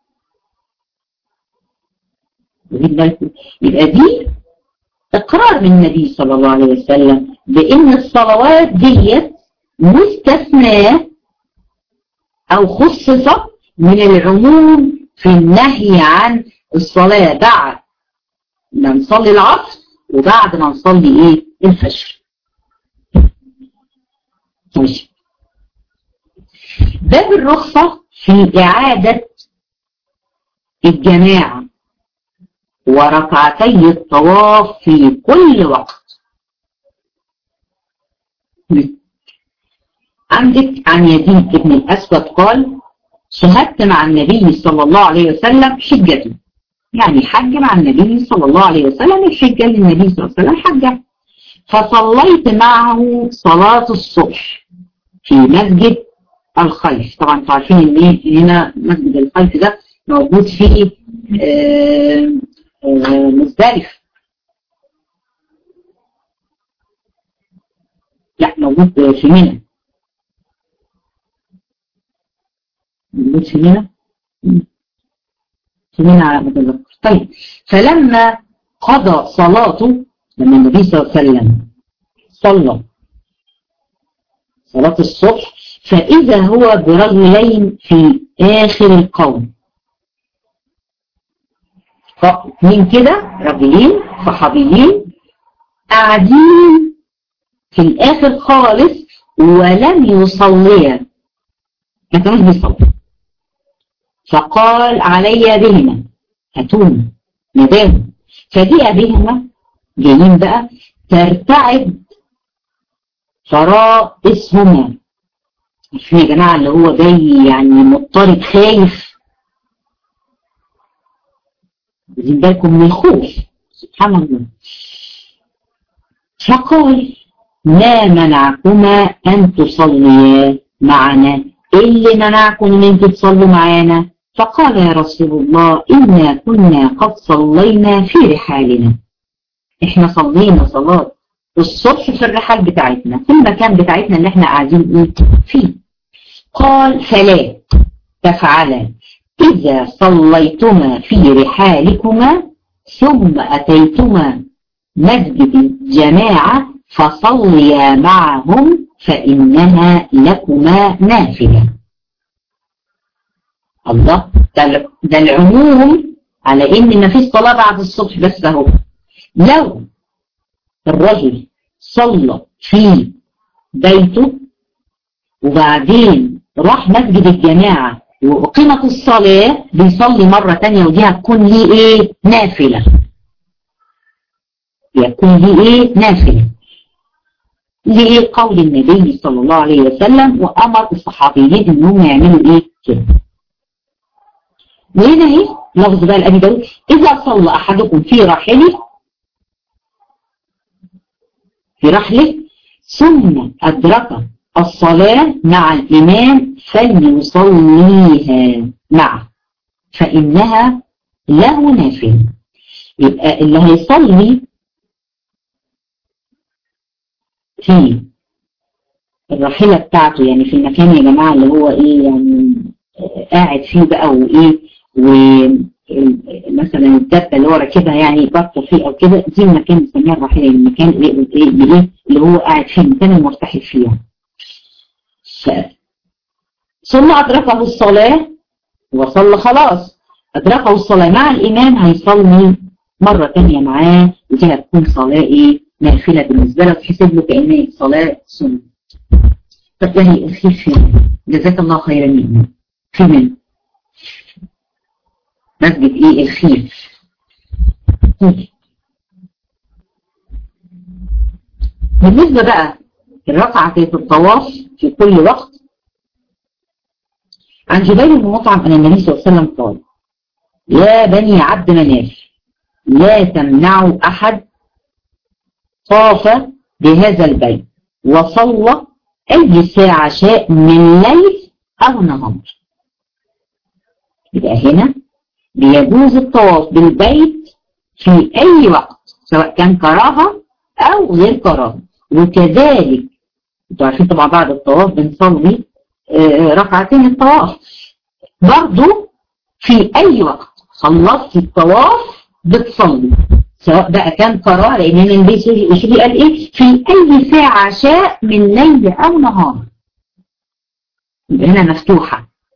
يبقى دي اقرار من النبي صلى الله عليه وسلم بان الصلوات ديت مستثناه أو خصصت من العموم في النهي عن الصلاة بعد ما نصلي العصر وبعد ما نصلي ايه الفجر. ماشي. باب الرخصة في إعادة الجماعة وركعتي الطواف في كل وقت. عندك عن يزيد بن الأسود قال شهدت مع النبي صلى الله عليه وسلم حجته، يعني حج مع النبي صلى الله عليه وسلم، الحجة للنبي صلى الله عليه وسلم حجة. فصليت معه صلاة الصبح في مسجد الخيف. طبعا انتوا عارفين ان هنا مسجد الخيف ده موجود في مزدلفة. لا موجود في منى. موجود في منى. في منى على ما اتذكر. طيب فلما قضى صلاته، لما النبي صلى الله عليه وسلم صلى صلاة الصبح، فإذا هو برجلين في آخر القوم. فاثنين كده رجلين صحابيين قاعدين في الآخر خالص ولم يصليا، ما كانوش بيصلوا. فقال علي بهما، هاتون نداهم، فجاء بهما جايين بقى ترتعد فرائسهما. عارفين يا جماعة اللي هو جاي يعني مضطرب خايف، واخدين بالكم من الخوف، سبحان الله. فقال ما منعكما أن تصليا معنا؟ إيه اللي منعكم أن انتوا تصلوا معانا؟ فقال يا رسول الله إنا كنا قد صلينا في رحالنا، إحنا صلينا صلاة الصبح في الرحال بتاعتنا، في المكان بتاعتنا اللي احنا قاعدين فيه. قال فلا تفعلا إذا صليتما في رحالكما ثم أتيتما مسجد الجماعة فصليا معهم فإنها لكما نافلة. الله، ده العموم على إن ما فيش صلاة بعد الصبح بس. اهو لو الرجل صلى في بيته وبعدين راح مسجد الجماعة وأقيمت الصلاة بيصلي مرة تانية، ودي هتكون ليه ايه؟ نافلة. يكون ليه ايه؟ نافلة. ليه؟ قول النبي صلى الله عليه وسلم وأمر الصحابيين انهم يعملوا ايه كده. وهنا ايه لفظ بقى الأبي داود إذا صلى أحدكم في رحله ثم أدرك الصلاة مع الإمام فليصليها معه فإنها له نافلة. يبقى اللي هيصلي في الراحلة بتاعته، يعني في المكان يا جماعة اللي هو ايه يعني قاعد فيه بقى وايه، ومثلا الدابة اللي هو راكبها يعني بطل فيه او كده، دي المكان بنسميها الراحلة، المكان اللي هو قاعد فيه، المكان المرتحل فيه. ثم أدركه الصلاة وصلى خلاص، أدركه الصلاة مع الإمام هيصلي مرة تانية معاه، ودي هتكون صلاة ايه؟ نافلة بالنسبة له، تحسب له كأنها صلاة سنة. طب ده الأخير فين؟ جزاك الله خيرا منه. في من؟ مسجد ايه الخير؟ بالنسبة بقى الركعة في الطواف في كل وقت، عن جبير بن مطعم أن النبي صلى الله عليه وسلم قال يا بني عبد مناف لا تمنعوا أحد طاف بهذا البيت وصلى أي ساعة شاء من ليل أو نهار. يبقى هنا بيجوز الطواف بالبيت في أي وقت سواء كان كراهة أو غير كراهة. وكذلك انتوا عارفين طبعا بعد الطواف بنصلي ركعتين الطواف، برضو في أي وقت خلصت الطواف بتصلي سواء بقى كان كراهة، لأن النبي قال إيه في أي ساعة شاء من ليل أو نهار. يبقى هنا مفتوحة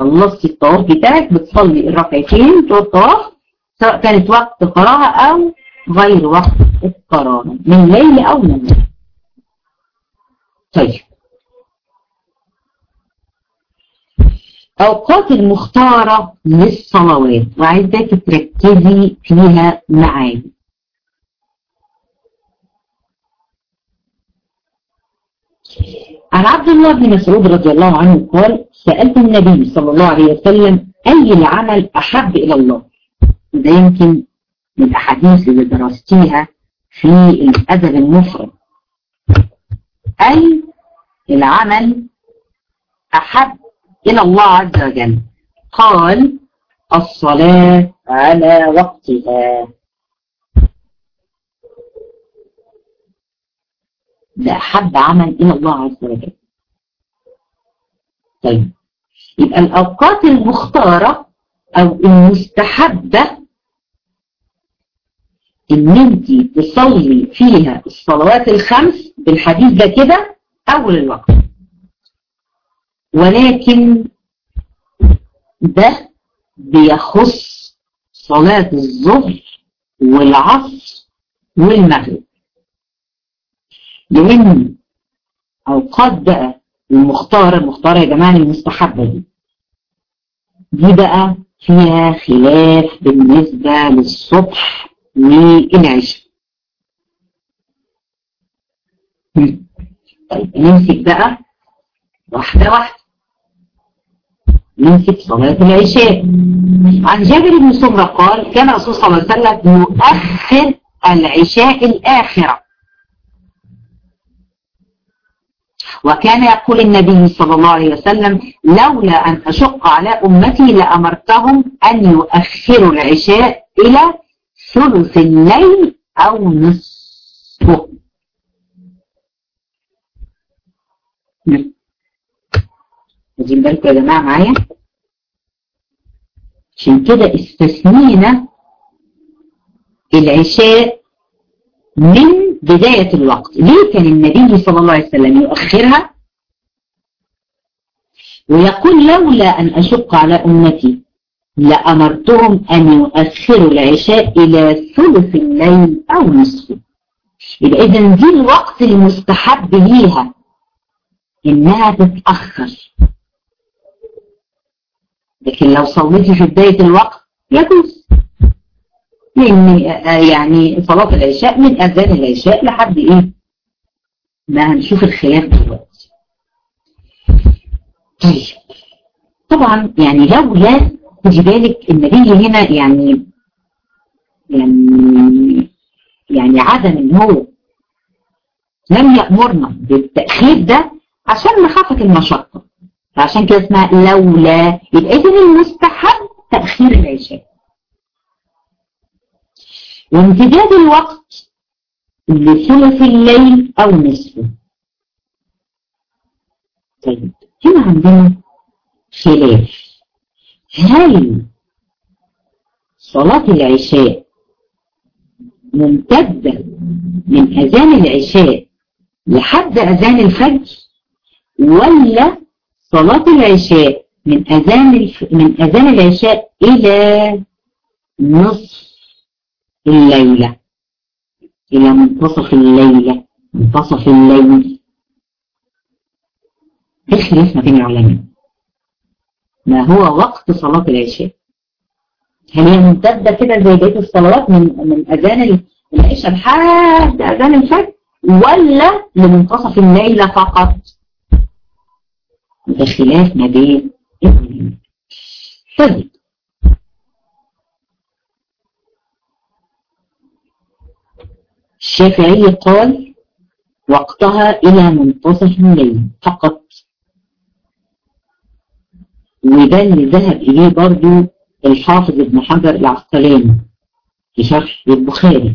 خلصتي الطواف بتاعك بتصلي الركعتين بتوع الطواف، سواء كانت وقت قراءة أو غير وقت القراءة، من ليل أو من ليل. طيب، أوقات المختارة للصلوات، وعايزاك تركزي فيها معايا. عن عبد الله بن مسعود رضي الله عنه قال: سألت النبي صلى الله عليه وسلم: أي العمل أحب إلى الله؟ وده يمكن من الأحاديث اللي درستيها في الأدب المفرد. أي العمل أحب إلى الله عز وجل؟ قال: الصلاة على وقتها. ده أحب عمل إلى الله عز وجل. طيب، يبقى الأوقات المختارة أو المستحبة إن أنت تصلي فيها الصلوات الخمس بالحديث ده كده أول الوقت، ولكن ده بيخص صلاة الظهر والعصر والمغرب، لأن أوقات بقى المختارة يا جماعة المستحبة دي بقى فيها خلاف بالنسبة للصبح والعشاء. طيب، نمسك بقى واحدة واحدة. نمسك صلاة العشاء. عن جابر بن سمرة قال: كان الرسول صلى الله عليه وسلم يؤخر العشاء الآخرة، وكان يقول النبي صلى الله عليه وسلم: لولا أن أشق على أمتي لأمرتهم أن يؤخروا العشاء إلى ثلث الليل أو نصفه. واخدين بالكم يا جماعة معايا؟ عشان كده استثنينا العشاء من بداية الوقت. ليه كان النبي صلى الله عليه وسلم يؤخرها ويقول: لولا أن أشق على أمتي لأمرتهم أن يؤخروا العشاء إلى ثلث الليل أو نصفه. يبقى إذن دي الوقت المستحب ليها إنها تتأخر، لكن لو صليتي في بداية الوقت يجوز، لأن يعني صلاة العشاء من أذان العشاء لحد إيه ما هنشوف الخلاف دلوقتي. طيب، طبعا يعني لولا، خدي بالك النبي هنا يعني عدم ان هو لم يأمرنا بالتأخير ده عشان مخافة المشقة، فعشان كده اسمها لولا. يبقى إذن المستحب تأخير العشاء وامتداد الوقت لثلث الليل أو نصفه. طيب، هنا عندنا خلاف: هل صلاة العشاء ممتدة من أذان العشاء لحد أذان الفجر، ولا صلاة العشاء من أذان العشاء إلى نصف الليلة، إلى منتصف الليلة، منتصف الليل؟ الخلاف ما بين العلماء ما هو وقت صلاة العشاء. هل هي ممتدة كده زي بقية الصلوات من أذان العشاء لحد أذان الفجر، ولا لمنتصف الليلة فقط؟ ده خلاف ما بين العلماء. طيب، الشافعي قال: وقتها إلى منتصف الليل فقط، وده اللي ذهب إليه برضو الحافظ ابن حجر العسقلاني في شرح البخاري.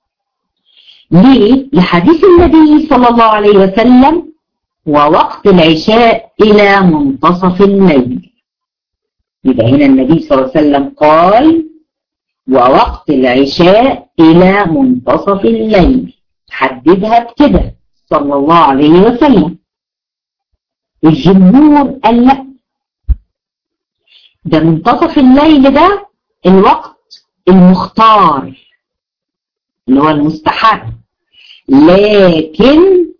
ليه؟ لحديث النبي صلى الله عليه وسلم: ووقت العشاء إلى منتصف الليل. يبقى هنا النبي صلى الله عليه وسلم قال: ووقت العشاء إلى منتصف الليل، حددها بكده صلى الله عليه وسلم. الجمهور قال لا، ده منتصف الليل ده الوقت المختار اللي هو المستحب، لكن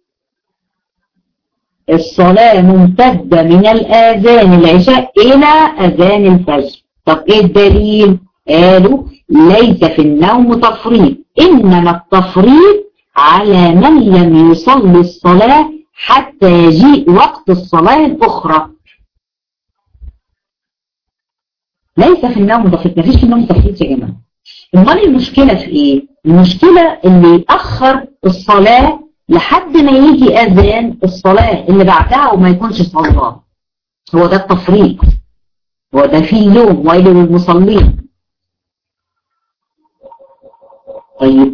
الصلاة ممتدة من الآذان العشاء إلى أذان الفجر. طب إيه الدليل؟ قالوا ليس في النوم تفريط، إنما التفريط على من لم يصلي الصلاة حتى يجيء وقت الصلاة الأخرى. ليس في النوم تفريط، مفيش في النوم تفريط يا جماعة. امال المشكلة في إيه؟ المشكلة اللي يأخر الصلاة لحد ما يجي أذان الصلاة اللي بعدها وما يكونش صلاة. هو ده التفريط، هو ده فيه لوم، ويل للمصلين. طيب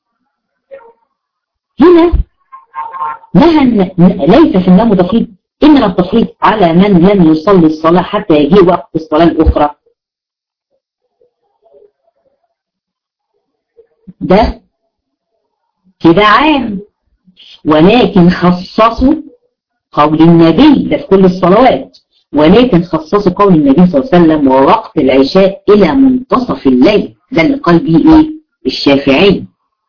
هنا نهى ليس في النوم تفريط، إنما التفريط على من لم يصلي الصلاة حتى يجي وقت الصلاة الأخرى. ده كده عام، ولكن خصصوا قول النبي ده في كل الصلوات، ولكن خصصوا قول النبي صلى الله عليه وسلم ووقت العشاء إلى منتصف الليل. ده اللي قال به إيه؟ الشافعي.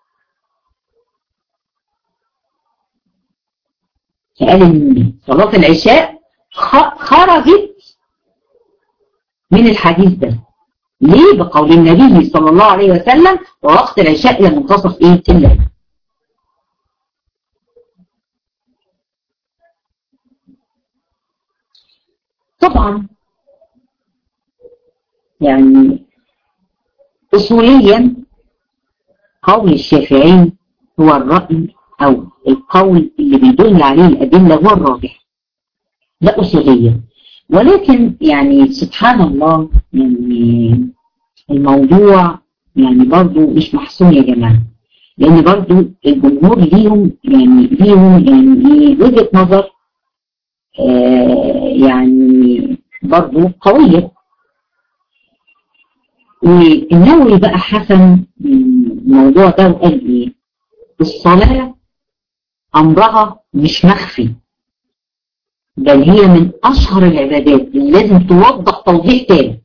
فقال إن صلاة العشاء خرجت من الحديث ده. ليه؟ بقول النبي صلى الله عليه وسلم ووقت العشاء إلى منتصف إيه؟ الليل. طبعا يعني أصوليا قول الشافعي هو الرأي أو القول اللي بيدل عليه الأدلة هو الراجح، ده أصوليا. ولكن يعني سبحان الله، يعني الموضوع يعني برضو مش محسوم يا جماعة، لأن برضو الجمهور ليهم يعني وجهة نظر يعني برضو قوية. والنووي بقى حسن الموضوع ده وقال ايه؟ الصلاة أمرها مش مخفي، بل هي من أشهر العبادات اللي لازم توضح توضيح تاني.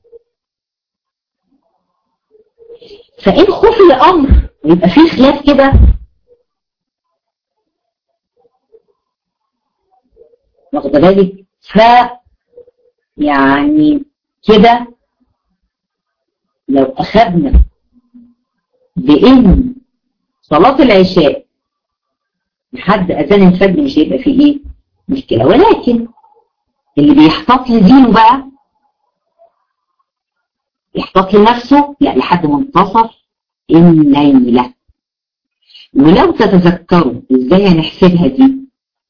فإن خفي أمر يبقى فيه خلاف كده، واخد بالك؟ يعني كده لو أخذنا بإن صلاة العشاء لحد أذان الفجر مش هيبقى فيه إيه؟ مشكلة. ولكن اللي بيحتاط لدينه بقى يحتاط لنفسه لا لحد منتصف الليلة. ولو تتذكروا إزاي هنحسبها دي،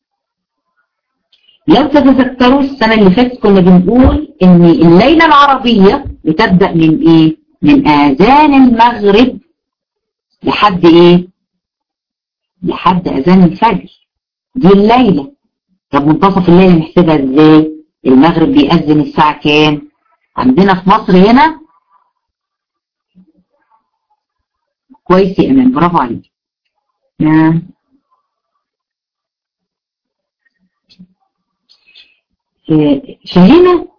لو تتذكروا السنة اللي فاتت كنا بنقول إن الليلة العربية بتبدأ من إيه؟ من آذان المغرب لحد إيه؟ لحد أذان الفجر. دي الليلة. طب منتصف الليلة نحسبها إزاي؟ المغرب بيأذن الساعة كام؟ عندنا في مصر هنا كويس يا إمام، برافو عليك. فهنا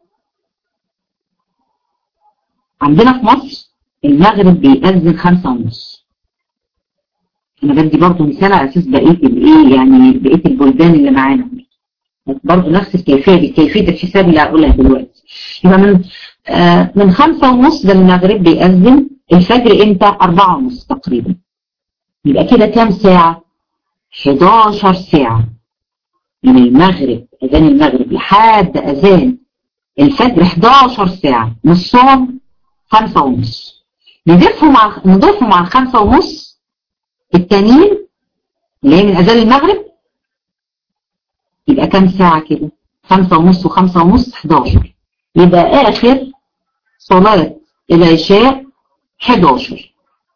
عندنا في مصر المغرب بيأذن 5:30. أنا بدي برضه مثال على أساس بقية الإيه يعني بقية البلدان اللي معانا برضه نفس الكيفية، بكيفية الحساب اللي هقولها دلوقتي. يبقى من 5:30 ده المغرب بيأذن. الفجر إمتى؟ 4:30 تقريبا. يبقى كده كام ساعة؟ 11 ساعة من المغرب، أذان المغرب لحد أذان الفجر 11 ساعة. نصهم 5:30. نضيفهم على 5:30 التانيين اللي هي من أذان المغرب، يبقى كام ساعة كده؟ 5:30 و5:30 11. يبقى آخر صلاة العشاء 11.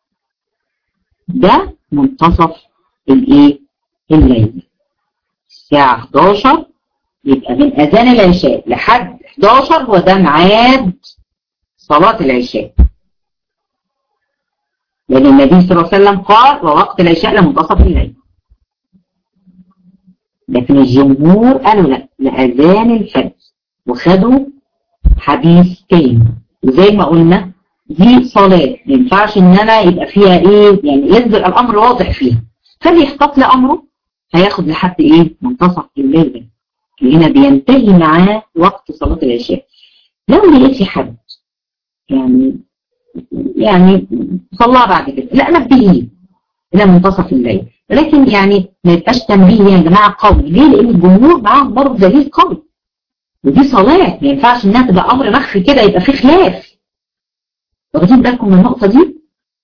ده منتصف الايه؟ الليل. الساعة 11 يبقى من أذان العشاء لحد 11 هو ده ميعاد صلاة العشاء. لأن النبي صلى الله عليه وسلم قال ووقت العشاء لمنتصف الليل. لكن الجمهور قالوا لا، لأذان الفجر، وخدوا حديث تاني. وزي ما قلنا دي صلاة ما ينفعش ان انا يبقى فيها ايه، يعني لازم يبقى الامر واضح فيها. فاللي يحتاط لامره هياخد لحد ايه، منتصف الليل ده، هنا بينتهي معاه وقت صلاة العشاء. لو لقيت في حد يعني صلاها بعد كده، لا نبهيه الى منتصف الليل، لكن يعني ما يبقاش تنبيه يا جماعه قوي. ليه؟ لان الجمهور معاهم برضه دليل قوي، ودي صلاه ما ينفعش انها تبقى امر مخفي كده يبقى في خلاف. واخدين بالكم من النقطه دي؟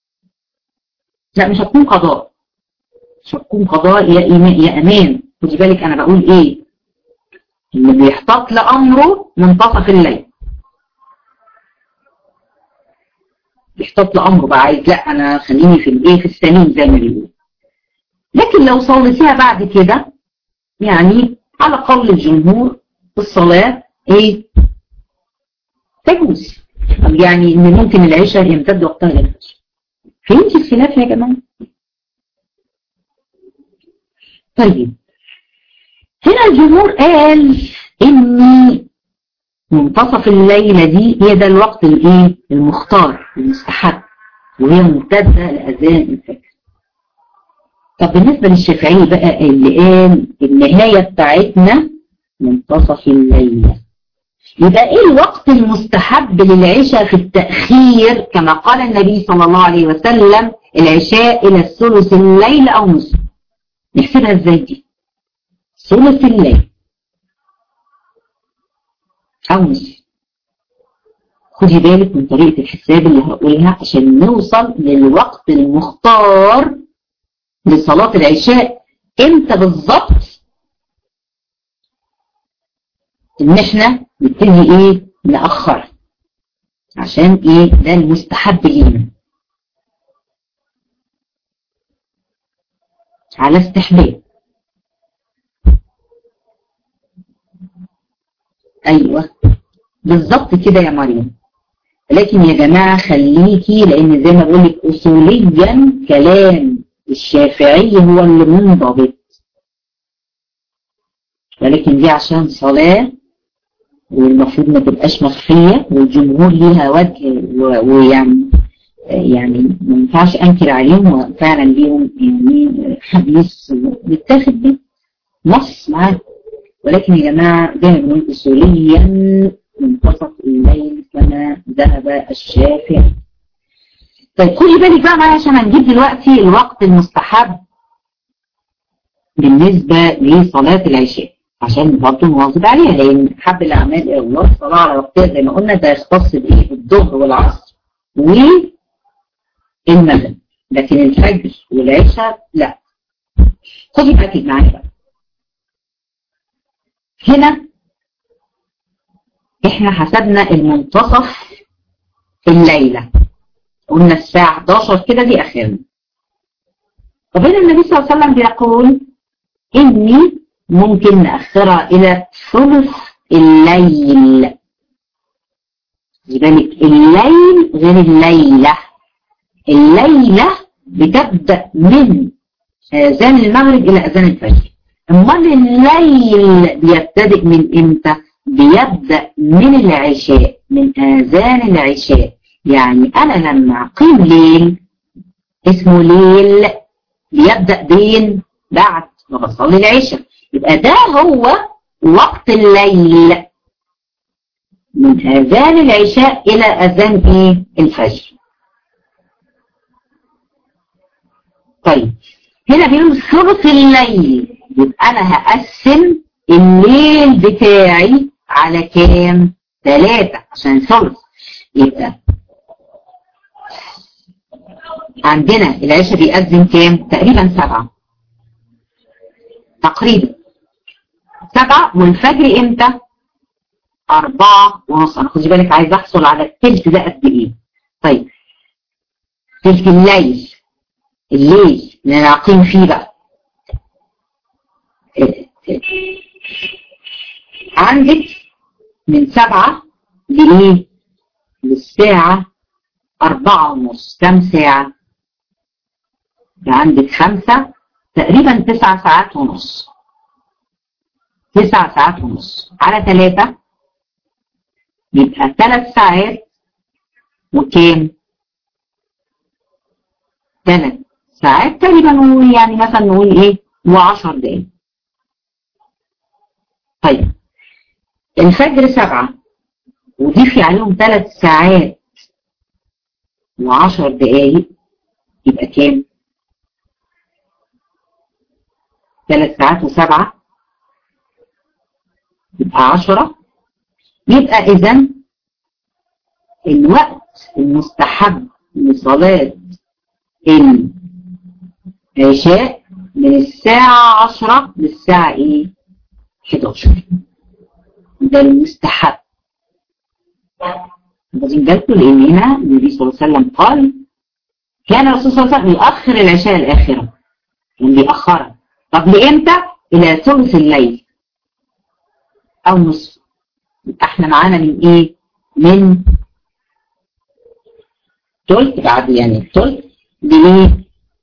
لا مش هتكون قضاء، مش هتكون قضاء يا إيمان يا امان. خدي بالك انا بقول ايه، اللي بيحتاط لامره منتصف الليل، يحتاط لامره بقى، عايز لا انا خليني في الايه، في السليم زي ما بيقولوا. لكن لو صليتيها بعد كده يعني على قول الجمهور الصلاة ايه تجوز، يعني ان ممكن العشاء يمتد وقتها للفجر. فهمتي الخلاف يا جماعة؟ طيب هنا الجمهور قال ان منتصف الليلة دي هي ده الوقت الايه المختار المستحب، وهي ممتدة لأذان الفجر. طب بالنسبة للشافعي بقى اللي قال النهاية بتاعتنا منتصف الليلة، يبقى ايه الوقت المستحب للعشاء في التأخير؟ كما قال النبي صلى الله عليه وسلم العشاء الى الثلث الليل او نصف. نحسبها ازاي دي؟ ثلث الليل او نصف. خدي بالك من طريقة الحساب اللي هقولها عشان نوصل للوقت المختار لصلاة العشاء امتى بالظبط، ان احنا نبتدي ايه نأخر، عشان ايه ده المستحب لينا على استحباب. ايوه بالظبط كده يا مريم. لكن يا جماعة خليكي، لان زي ما بقول لك اصوليا كلام الشافعي هو اللي منضبط، ولكن دي عشان صلاة والمفروض ما تبقاش مخفية، والجمهور ليها وجه يعني ما ينفعش انكر عليهم، وفعلا ليهم يعني حديث بيتاخد بيه نص معاه. ولكن يا جماعة زي ما بنقول اصوليا منتصف الليل كما ذهب الشافعي. طيب خدي بالك بقى معايا عشان هنجيب دلوقتي الوقت المستحب بالنسبة لصلاة العشاء عشان برضه نواظب عليها، لان حب الاعمال الى الله الصلاة على وقتها زي ما قلنا ده يختص بايه؟ الظهر والعصر والمغرب، لكن الفجر والعشاء لا. خدي بالك معايا بقى، هنا احنا حسبنا المنتصف الليلة، قلنا الساعة 11 كده دي اخرنا. طب هنا النبي صلى الله عليه وسلم بيقول اني ممكن نأخرها الى ثلث الليل. يبقى الليل غير الليلة، الليلة بتبدأ من اذان المغرب الى اذان الفجر. امال الليل بيبتدئ من امتى؟ بيبدأ من العشاء، من اذان العشاء. يعني انا لما اقيم ليل اسمه ليل بيبدأ بين بعد ما بصلي العشاء، يبقى ده هو وقت الليل من اذان العشاء الى اذان ايه الفجر. طيب هنا بيقول ثلث الليل، يبقى انا هقسم الليل بتاعي على كام؟ 3 عشان ثلث. يبقى عندنا العشاء بيأذن كام؟ تقريبا 7 تقريبا 7، والفجر امتى؟ 4:30. انا خدي بالك عايز احصل على الثلث ده قد ايه. طيب ثلث الليل اللي انا اقيم فيه بقى عندك من 7 لإيه؟ للساعة 4:30. كم ساعة؟ عندك 5 تقريبا 9 ساعات ونص. 9 ساعات ونص على 3 يبقى 3 ساعات وكام؟ 3 ساعات تقريبا، نقول يعني مثلا نقول ايه و10 دقايق. طيب الفجر 7 وضيفي عليهم 3 ساعات و10 دقايق، يبقى كام؟ 3 ساعات و7 يبقى 10. يبقى إذن الوقت المستحب لصلاة العشاء من الساعة 10 للساعة ايه؟ 11. ده المستحب. واخدين بالكم؟ لأن هنا النبي صلى الله عليه وسلم قال كان الرسول صلى الله عليه وسلم يؤخر العشاء الآخرة، يعني بيأخرها. طب لإمتى؟ إلى ثلث الليل أو نصف. احنا معانا من ايه؟ من ثلث، بعد يعني الثلث لإيه؟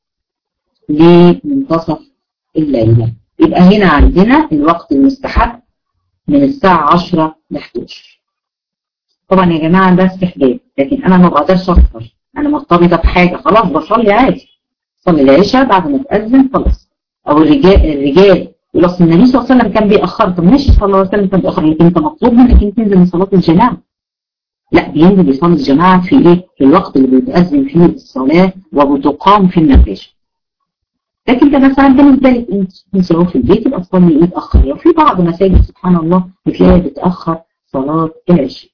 لمنتصف الليلة. يبقى هنا عندنا الوقت المستحب من الساعة 10 ل 11. طبعا يا جماعة ده استحباب، لكن أنا ما بقدرش أسهر، أنا مرتبطة بحاجة خلاص بصلي عادي، صلي العشاء بعد ما تأذن خلاص. أو الرجال يقول أصل النبي صلى الله عليه وسلم كان بيأخر. طب ماشي صلى الله عليه وسلم كان بيأخر، لكن أنت مطلوب منك أن تنزل من صلاة الجماعة. لا، بينزل يصلي الجماعة في إيه؟ في الوقت اللي بيتأذن فيه الصلاة وبتقام في المساجد. لكن ده مثلا بالنسبة لك انت تنزلوا في البيت يبقى تصلي ايه تأخر. وفي بعض مساجد سبحان الله بتلاقي بتأخر صلاة العشاء.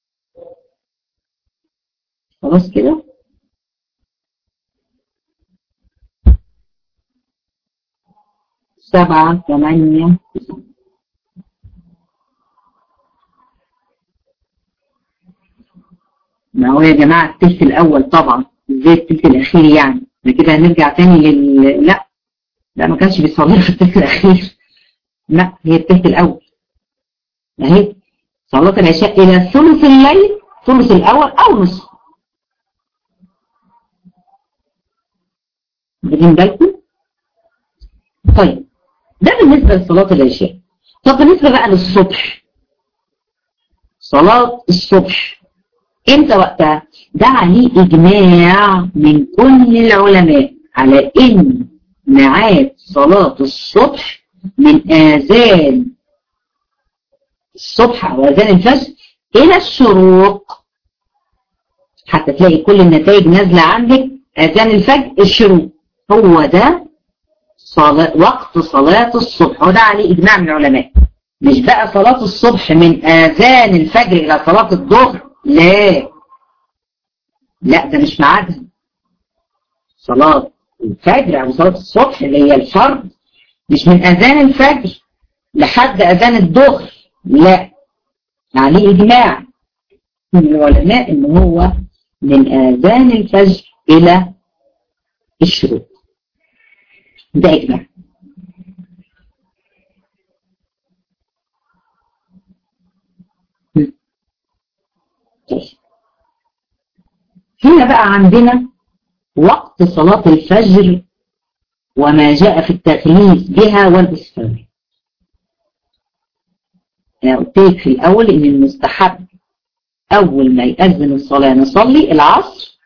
خلاص كده؟ سبعة 8 9. ما هو يا جماعة التلت الأول طبعا، ازاي التلت الأخير يعني؟ احنا كده هنرجع تاني لا لا، ما كانش بيصلي في التلت الأخير. لا، هي التلت الأول. اهي صلاة العشاء إلى ثلث الليل، ثلث الأول أو نصف. واخدين بالكم؟ طيب ده بالنسبة لصلاة العشاء. طب بالنسبة بقى للصبح، صلاة الصبح امتى وقتها؟ ده عليه إجماع من كل العلماء على إن ميعاد صلاة الصبح من آذان الصبح أو آذان الفجر إلى الشروق. حتى تلاقي كل النتائج نازلة عندك آذان الفجر الشروق، هو ده وقت صلاة الصبح، وده عليه إجماع من العلماء. مش بقى صلاة الصبح من آذان الفجر إلى صلاة الظهر، لا لا، ده مش ميعادها. صلاة الفجر أو صلاة الصبح اللي هي الفرض مش من أذان الفجر لحد أذان الظهر، لا، عليه إجماع من العلماء إن هو من آذان الفجر إلى الشروق، ده إجماع. هنا بقى عندنا وقت صلاة الفجر وما جاء في التغليظ بها والإسفار. أنا قلت لك في الأول إن المستحب أول ما يأذن الصلاة نصلي العصر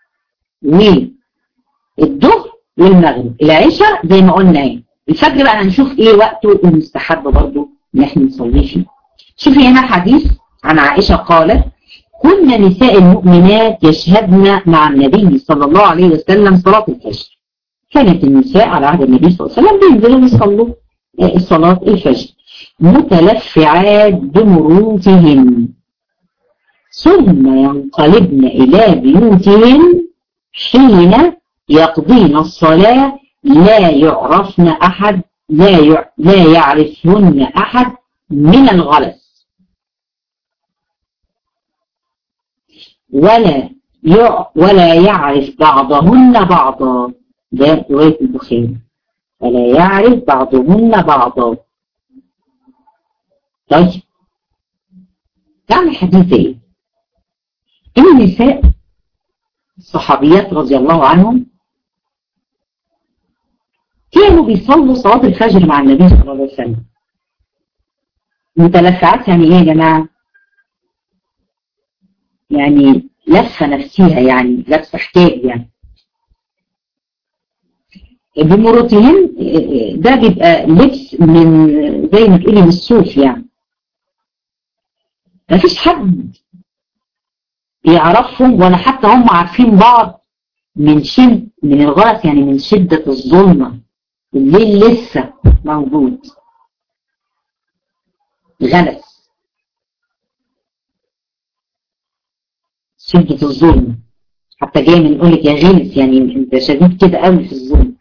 والظهر والمغرب. العشاء زي ما قلنا ايه، الفجر بقى هنشوف ايه وقته المستحب برضه ان احنا نصلي فيه. شوفي هنا حديث عن عائشة قالت كنا نساء المؤمنات يشهدن مع النبي صلى الله عليه وسلم صلاة الفجر. كانت النساء على عهد النبي صلى الله عليه وسلم بينزلوا يصلوا صلاة الفجر متلفعات بمروطهن ثم ينقلبن إلى بيوتهن حين يقضين الصلاة لا يعرفن أحد لا يعرفهن أحد من الغلس ولا يعرف بعضهن بعضا. ده رواية البخاري، ولا يعرف بعضهن بعضا. طيب يعني حديث ايه؟ النساء الصحابيات رضي الله عنهم كانوا بيصلوا صلاة الفجر مع النبي صلى الله عليه وسلم. متلفعات يعني ايه يا جماعة؟ يعني لفة نفسيها، يعني لابسة حجاب يعني بمرتين. ده بيبقى لبس من زي ما تقولي من الصوف يعني. مفيش حد يعرفهم ولا حتى هم عارفين بعض من الغلس، يعني من شدة الظلمة. الليل لسه موجود، غلس، شدة الظلم، حتى جاي من نقول لك يا غلس، يعني انت شديد كده قوي في الظلم.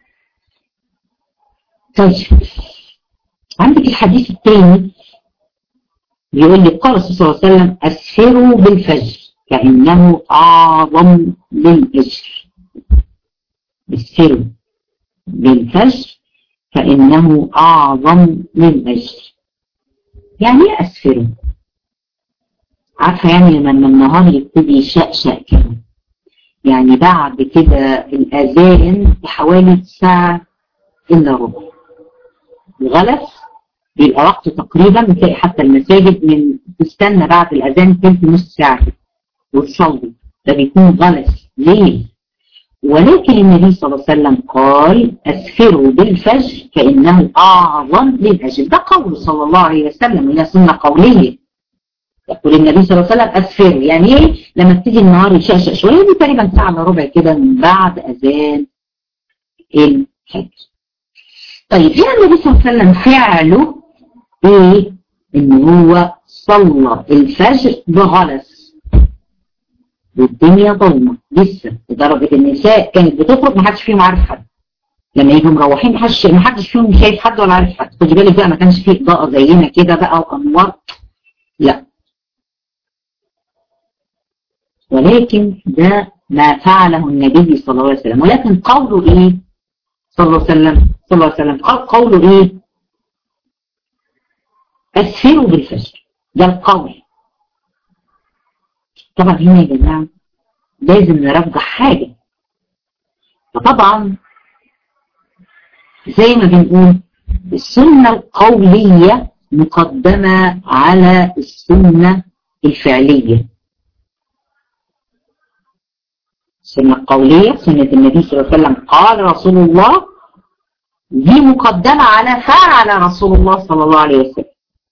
طيب عندك الحديث الثاني بيقول لك قال الرسول صلى الله عليه وسلم أسفروا بالفجر فإنه أعظم للأجر. أسفروا بالفجر فإنه أعظم للأجر. يعني ايه أسفروا؟ عارفة يعني لما النهار يبتدي يشقشق كده، يعني بعد كده الأذان بحوالي ساعة إلا ربع. الغلس بيبقى وقته تقريبا، بتلاقي حتى المساجد من تستنى بعد الأذان تلت نص ساعة وتصلي، ده بيكون غلس ليه؟ ولكن النبي صلى الله عليه وسلم قال أسفروا بالفجر فإنه أعظم للأجر. ده قول صلى الله عليه وسلم، وهي سنة قولية. يقول النبي صلى الله عليه وسلم أسفروا، يعني إيه؟ لما تيجي النهار يشقشق شوية، دي تقريبا ساعة إلا ربع كده من بعد أذان الفجر. طيب هنا النبي صلى الله عليه وسلم فعله إيه؟ إن هو صلى الفجر بغلس والدنيا ضلمة لسه، لدرجة النساء كانت بتخرج محدش فيهم عارف حد. لما يجوا مروحين محدش فيهم شايف حد ولا عارف حد. خدي بالك بقى، ما كانش فيه إضاءة زينا كده بقى وأنوار، لا. ولكن ده ما فعله النبي صلى الله عليه وسلم. ولكن قوله إيه؟ صلى الله عليه وسلم قال قوله إيه؟ أسفروا بالفجر، ده القول. طبعا هنا يا جماعة لازم نرجح حاجة. فطبعا زي ما بنقول السنة القولية مقدمة على السنة الفعلية. السنة القولية سنة النبي صلى الله عليه وسلم قال رسول الله، دي مقدمة على فعل رسول الله صلى الله عليه وسلم.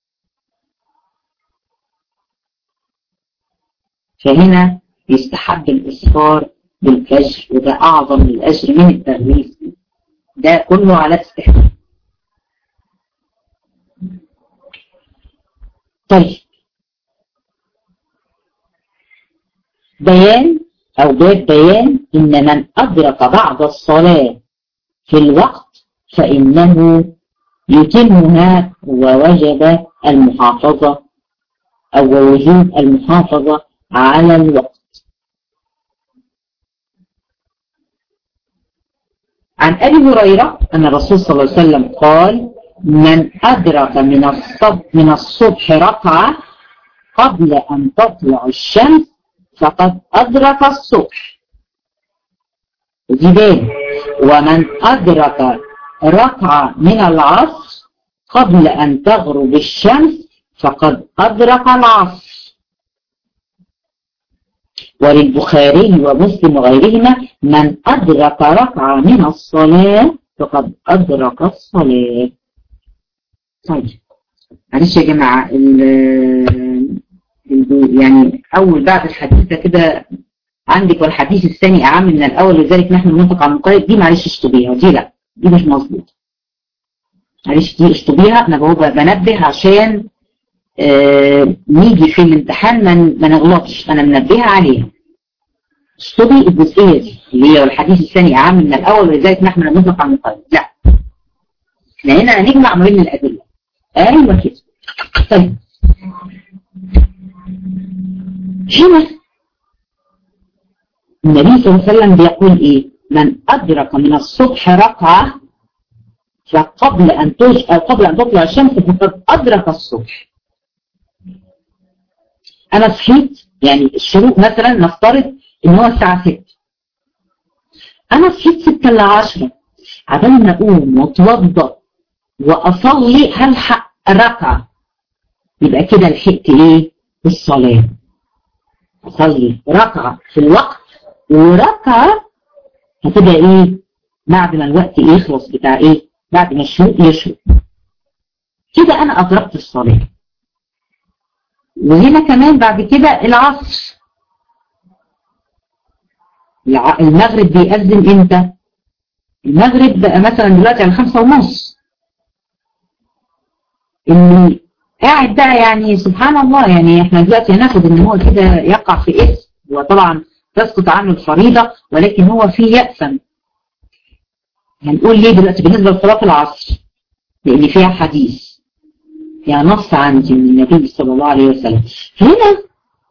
فهنا يستحب الإسفار بالفجر، وده أعظم الأجر من التغليس. ده كله على استحباب. طيب بيان أو باب بيان إن من أدرك بعد الصلاة في الوقت فإنه يتمها ووجب المحافظة أو وجوب المحافظة على الوقت. عن أبي هريرة أن الرسول صلى الله عليه وسلم قال من أدرك من الصبح ركعة قبل أن تطلع الشمس فقد أدرك الصبح. زيدان ومن أدرك ركعة من العصر قبل أن تغرب الشمس فقد أدرك العصر. وللبخاري ومسلم وغيرهما من أدرك ركعة من الصلاة فقد أدرك الصلاة. طيب معلش يا جماعة، يعني أول بعد الحديث ده كده عندك والحديث الثاني أعم من الأول لذلك نحن ننطق عن المقايد، دي معلش اشطبيها، دي لا، دي مش مظبوط. معلش دي اشطبيها، أنا بنبه عشان نيجي في الامتحان ما نغلطش، أنا منبهها عليها. اشطبي الجزئية دي اللي هي والحديث الثاني أعم من الأول ولذلك نحن ننطق عن المقايد، لا، احنا هنا هنجمع ما بين الأدلة. أيوة كده. طيب هنا النبي صلى الله عليه وسلم بيقول ايه؟ من أدرك من الصبح ركعة فقبل أن تطلع الشمس فقد أدرك الصبح. أنا صحيت، يعني الشروق مثلا نفترض إن هو الساعة 6، أنا صحيت 6 إلا 10، عبال ما أقوم وأتوضأ وأصلي هلحق ركعة، يبقى كده لحقت إيه؟ الصلاة. أصلي ركعة في الوقت وركعة هتبقى إيه بعد ما الوقت يخلص بتاع إيه بعد ما الشروق يشرق. كده أنا أدركت الصلاة. وهنا كمان بعد كده العصر، المغرب بيأذن إمتى؟ المغرب بقى مثلا دلوقتي على 5:30. اللي قاعد بقى يعني سبحان الله، يعني احنا دلوقتي هناخد ان هو كده يقع في إثم، وطبعا تسقط عنه الفريضة، ولكن هو فيه يأثم. هنقول ليه دلوقتي بالنسبة لصلاة العصر؟ لأن فيها حديث، فيها نص عندي من النبي صلى الله عليه وسلم. هنا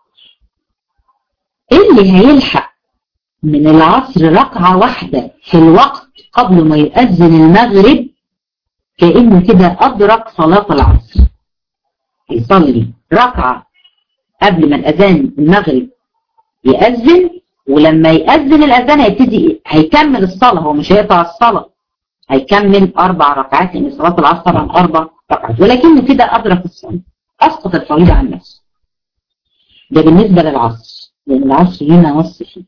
اللي هيلحق من العصر ركعة واحدة في الوقت قبل ما يؤذن المغرب كأنه كده أدرك صلاة العصر. يصلي ركعة قبل ما الأذان المغرب يأذن، ولما يأذن الأذان هيكمل الصلاة، هو مش هيقطع الصلاة، هيكمل 4 ركعات، لأن صلاة العصر طبعا 4 ركعات، ولكنه كده أدرك الصلاة، أسقط الفريضة عن نفسه. ده بالنسبة للعصر، لأن العصر هنا نص فيه.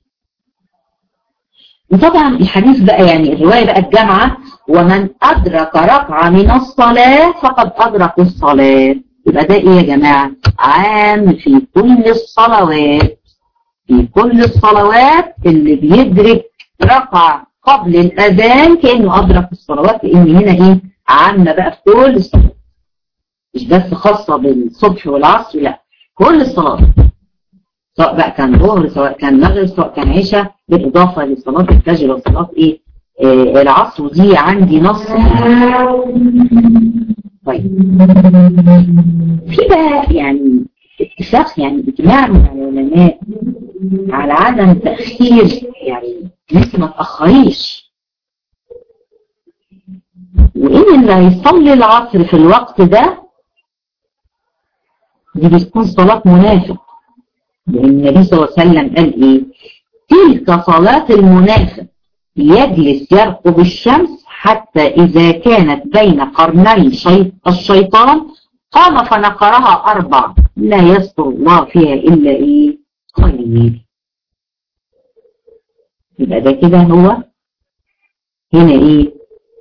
وطبعا الحديث بقى يعني الرواية بقى الجامعة، ومن أدرك ركعة من الصلاة فقد أدرك الصلاة. يبقى ده إيه يا جماعة؟ عام في كل الصلوات، في كل الصلوات اللي بيدرك ركعة قبل الأذان كأنه أدرك الصلوات، لأن هنا إيه؟ عامة بقى في كل الصلوات، مش بس خاصة بالصبح والعصر، لا كل الصلوات، سواء بقى كان ظهر، سواء كان مغرب، سواء كان عشاء، بالإضافة لصلاة الفجر وصلاة إيه؟ العصر. دي عندي نص. طيب في بقى يعني اتفاق، يعني اجماع من العلماء على عدم تأخير، يعني لسه ما تأخريش، وإن اللي هيصلي العصر في الوقت ده دي بتكون صلاة منافق. لأن النبي صلى الله عليه وسلم قال إيه؟ تلك صلاة المنافق يجلس يرقب الشمس حتى إذا كانت بين قرني الشيطان قام فنقرها 4 لا يذكر الله فيها إلا إيه؟ قليل. يبقى ده كده هو هنا إيه؟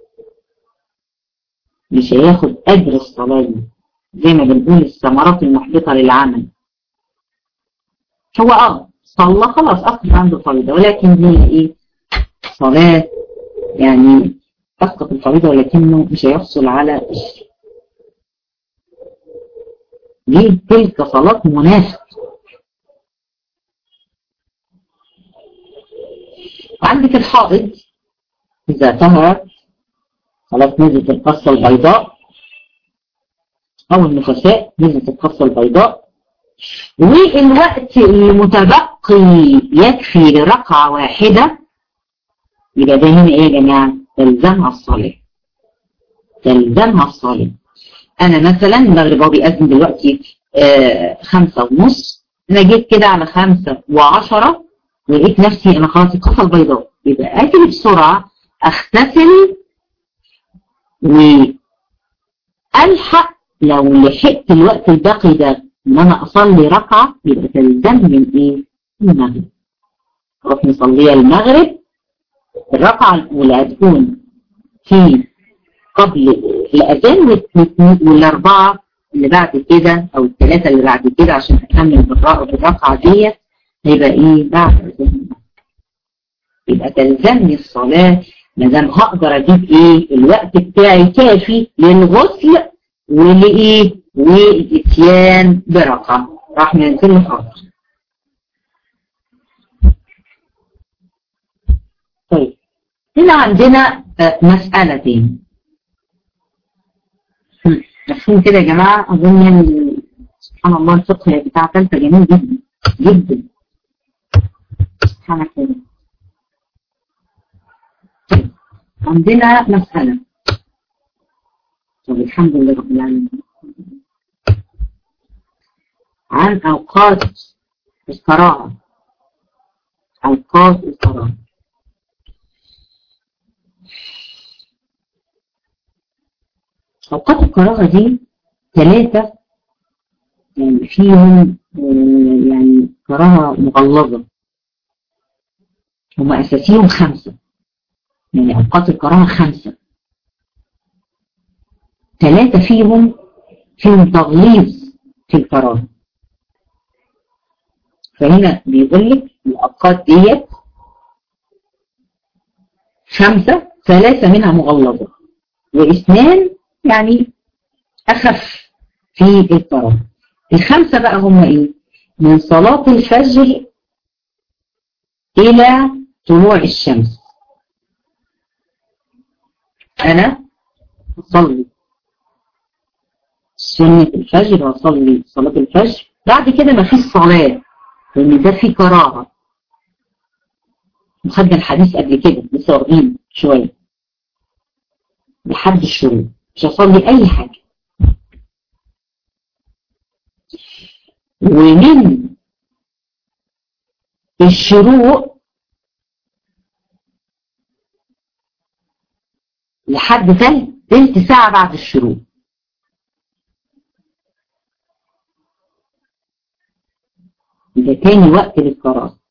مش هياخد أجر الصلاة، زي ما بنقول الثمرات المحبطة للعمل. هو صلى خلاص أصبح عنده فريضة، ولكن هي إيه؟ صلاة يعني أسقط الفريضة، ولكنه مش هيحصل على الشيء. ليه؟ تلك صلاة منافق. وعندك الحائض إذا طهرت خلاص نزلت القصة البيضاء، أو النفساء نزلت القصة البيضاء، والوقت المتبقي يكفي لركعة واحدة، يبقى ده هنا إيه يا جماعة؟ تلزمها الصلاة، تلزمها الصلاة. أنا مثلا المغرب هو بيأذن دلوقتي 5:30، أنا جيت كده على 5:10 ولقيت نفسي أنا خلاص القصة البيضاء، يبقى أجري بسرعة أغتسل وألحق، لو لحقت الوقت الباقي ده إن أنا أصلي ركعة يبقى تلزم من إيه؟ المغرب. أروح نصليها المغرب، الركعة الأولى هتكون في قبل الأذان، والأربعة اللي بعد كده أو الثلاثة اللي بعد كده عشان أكمل بالركعة ديت هيبقى إيه؟ بعد الأذان. يبقى تلزمني الصلاة ما دام هقدر أجيب إيه؟ الوقت بتاعي كافي للغسل ولإيه؟ والإتيان بركعة رحمة كل حاضر. طيب هنا عندنا مسألتين. مفهوم كده يا جماعة؟ أظن يعني سبحان الله الفقه بتاع ثالثة جميل جدا جدا. سبحان الله. طيب عندنا مسألة. طب الحمد لله رب العالمين. عن أوقات الكراهة. أوقات الكراهة. أوقات الكراهة دي 3 يعني فيهم يعني كراهة مغلظة. هم أساسيهم 5، يعني أوقات الكراهة 5، 3 فيهم تغليظ في الكراهة. فهنا بيقول لك الأوقات ديت 5، 3 منها مغلظة و2 يعني أخف في الكراهة. ال5 بقى هم إيه؟ من صلاة الفجر إلى طلوع الشمس. أنا أصلي سنة الفجر وأصلي صلاة الفجر، بعد كده ما فيش صلاة لأن ده فيه كراهة. وخدنا الحديث قبل كده لسه واخدين شوية لحد الشروق، مش هصلي أي حاجة. ومن الشروق لحد تلت ساعة بعد الشروق، ده تاني وقت للكراهة.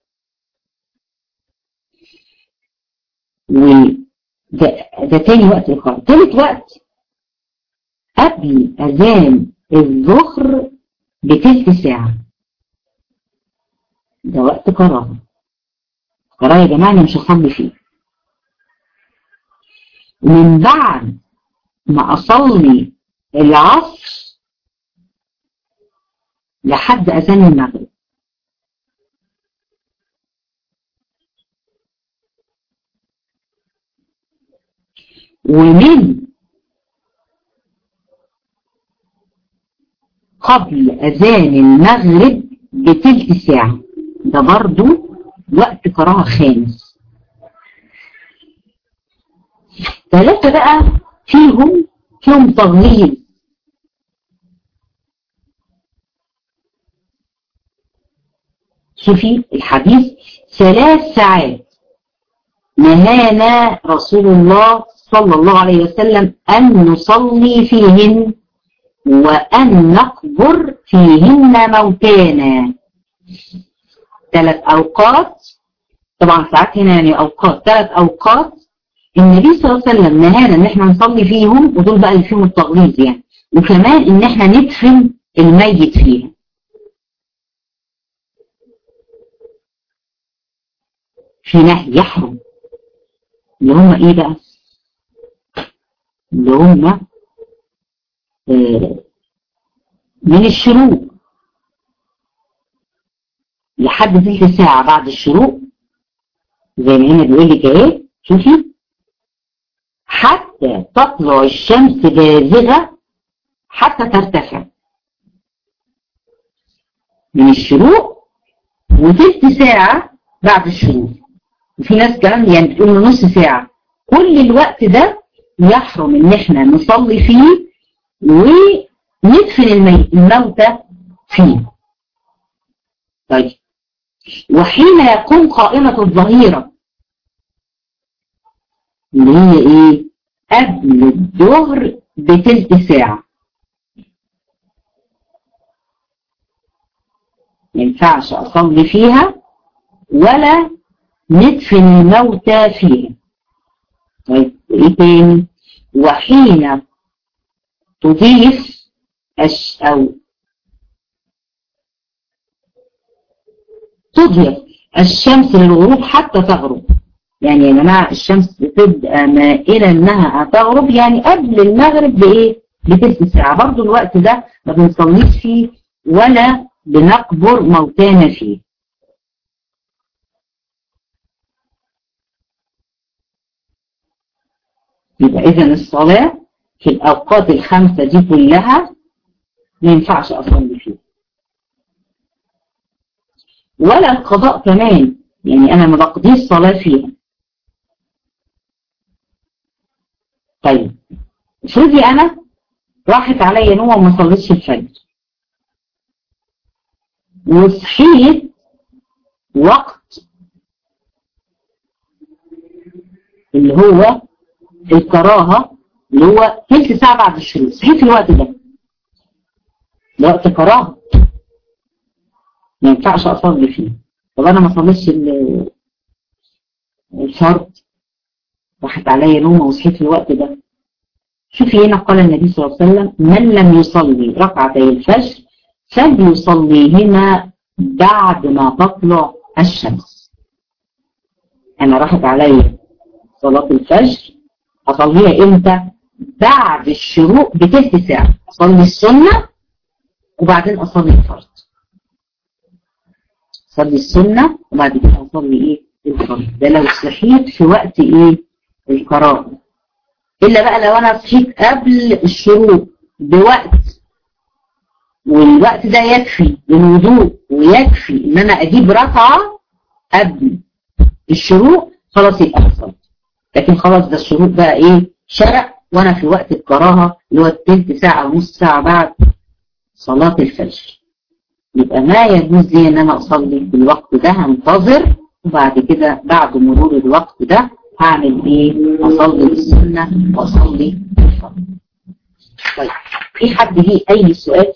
وده تاني وقت للكراهة. تالت وقت قبل أذان الظهر بتلت ساعة، ده وقت كراهة. كراهة يا جماعة أنا مش هصلي فيه. ومن بعد ما أصلي العصر لحد أذان المغرب، ومن قبل أذان المغرب بتلت ساعة، ده برضو وقت كراهة خامس. 3 بقى فيهم تغليظ. شوفي الحديث 3 ساعات نهانا رسول الله صلى الله عليه وسلم أن نصلي فيهن وأن نقبر فيهن موتانا. 3 أوقات، طبعا ساعات هنا يعني أوقات، 3 أوقات النبي صلى الله عليه وسلم نهانا ان احنا نصلي فيهم، ودول بقى اللي فيهم التغليظ يعني، وكمان ان احنا ندفن الميت فيها. في نهي يحرم، اللي هم ايه بقى؟ اللي هم من الشروق لحد تلت ساعة بعد الشروق، زي ما هنا بيقول لك اهي، شوفي، حتى تطلع الشمس بازغة حتى ترتفع. من الشروق وتلت ساعة بعد الشروق، وفي ناس كمان يعني بتقول نص ساعة. كل الوقت ده يحرم ان احنا نصلي فيه وندفن الموتى فيه. طيب، وحين يكون قائمة الظهيرة اللي هي ايه؟ قبل الظهر بتلت ساعة، ما ينفعش اصلي فيها ولا ندفن الموتى فيها. طيب ايه تاني؟ وحين تضيف او تضيف الشمس للغروب حتى تغرب. يعني يا جماعه الشمس بتبقى مائله انها تغرب يعني قبل المغرب بايه؟ بتلت ساعه. برضو الوقت ده ما بنصليش فيه ولا بنقبر موتانا فيه. يبقى اذا الصلاه في الاوقات ال5 دي كلها ما ينفعش اصلي فيه، ولا القضاء كمان، يعني انا ما بقضيش صلاه فيها. طيب افرضي انا راحت عليا نوم وما صليتش الفجر وصحيت وقت اللي هو الكراهه، اللي هو تلت ساعه بعد الشروق، صحيت في الوقت ده وقت كراهه، ما ينفعش اصلي فيه. طب انا ما صليتش الفرض، راحت عليا نومه وصحيت في الوقت ده. شوفي هنا قال النبي صلى الله عليه وسلم: من لم يصلي ركعتي الفجر فليصليهما بعد ما تطلع الشمس. انا راحت عليا صلاة الفجر، اصليها امتى؟ بعد الشروق بتلت ساعة. اصلي السنة وبعدين اصلي الفرض. اصلي السنة وبعد كده اصلي ايه؟ الفرض. ده لو صحيت في وقت ايه؟ القراءة. الا بقى لو انا صحيت قبل الشروق بوقت، والوقت ده يكفي للوضوء ويكفي ان انا اجيب ركعة قبل الشروق، خلاص يبقى حصل. لكن خلاص ده الشروق بقى ايه؟ شرق وانا في وقت الكراهة اللي هو التلت ساعة او نص ساعة بعد صلاة الفجر، يبقى ما يجوز لي ان انا اصلي في الوقت ده، هنتظر وبعد كده بعد مرور الوقت ده هعمل ايه؟ اصلي السنة واصلي الفرض. طيب في حد ليه اي سؤال؟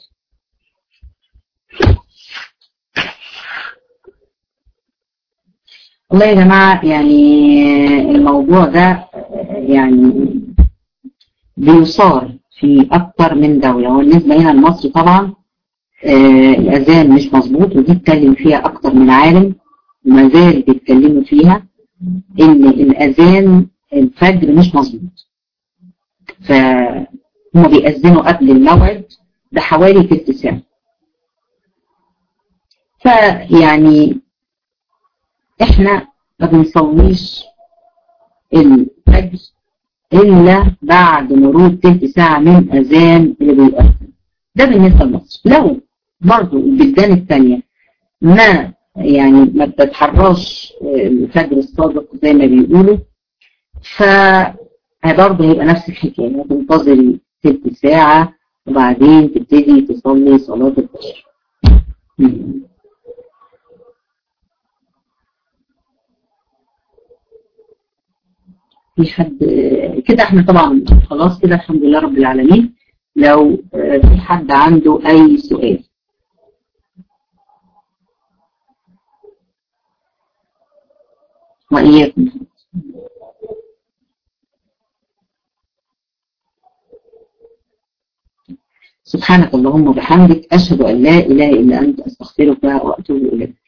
والله يا جماعة يعني الموضوع ده يعني بيصار في أكتر من دولة. والنسبة هنا لمصر طبعا الأذان مش مظبوط، ودي اتكلم فيها أكتر من عالم وما زال بيتكلموا فيها إن الأذان الفجر مش مظبوط. فهم بيأذنوا قبل الموعد بحوالي تلت ساعة. فيعني احنا ما بنصليش الفجر إلا بعد مرور تلت ساعة من أذان اللي بيؤذن. ده بالنسبة لمصر. لو برضو البلدان الثانية ما يعني ما بتتحرش الفجر الصادق زي ما بيقولوا، فبرضه هيبقى نفس الحكاية، هتنتظري تلت ساعة وبعدين تبتدي تصلي صلاة الفجر. في حد كده؟ احنا طبعا خلاص كده الحمد لله رب العالمين. لو في حد عنده اي سؤال. وإياكم. سبحانك اللهم وبحمدك، أشهد أن لا إله إلا أنت، أستغفرك وأتوب إليك.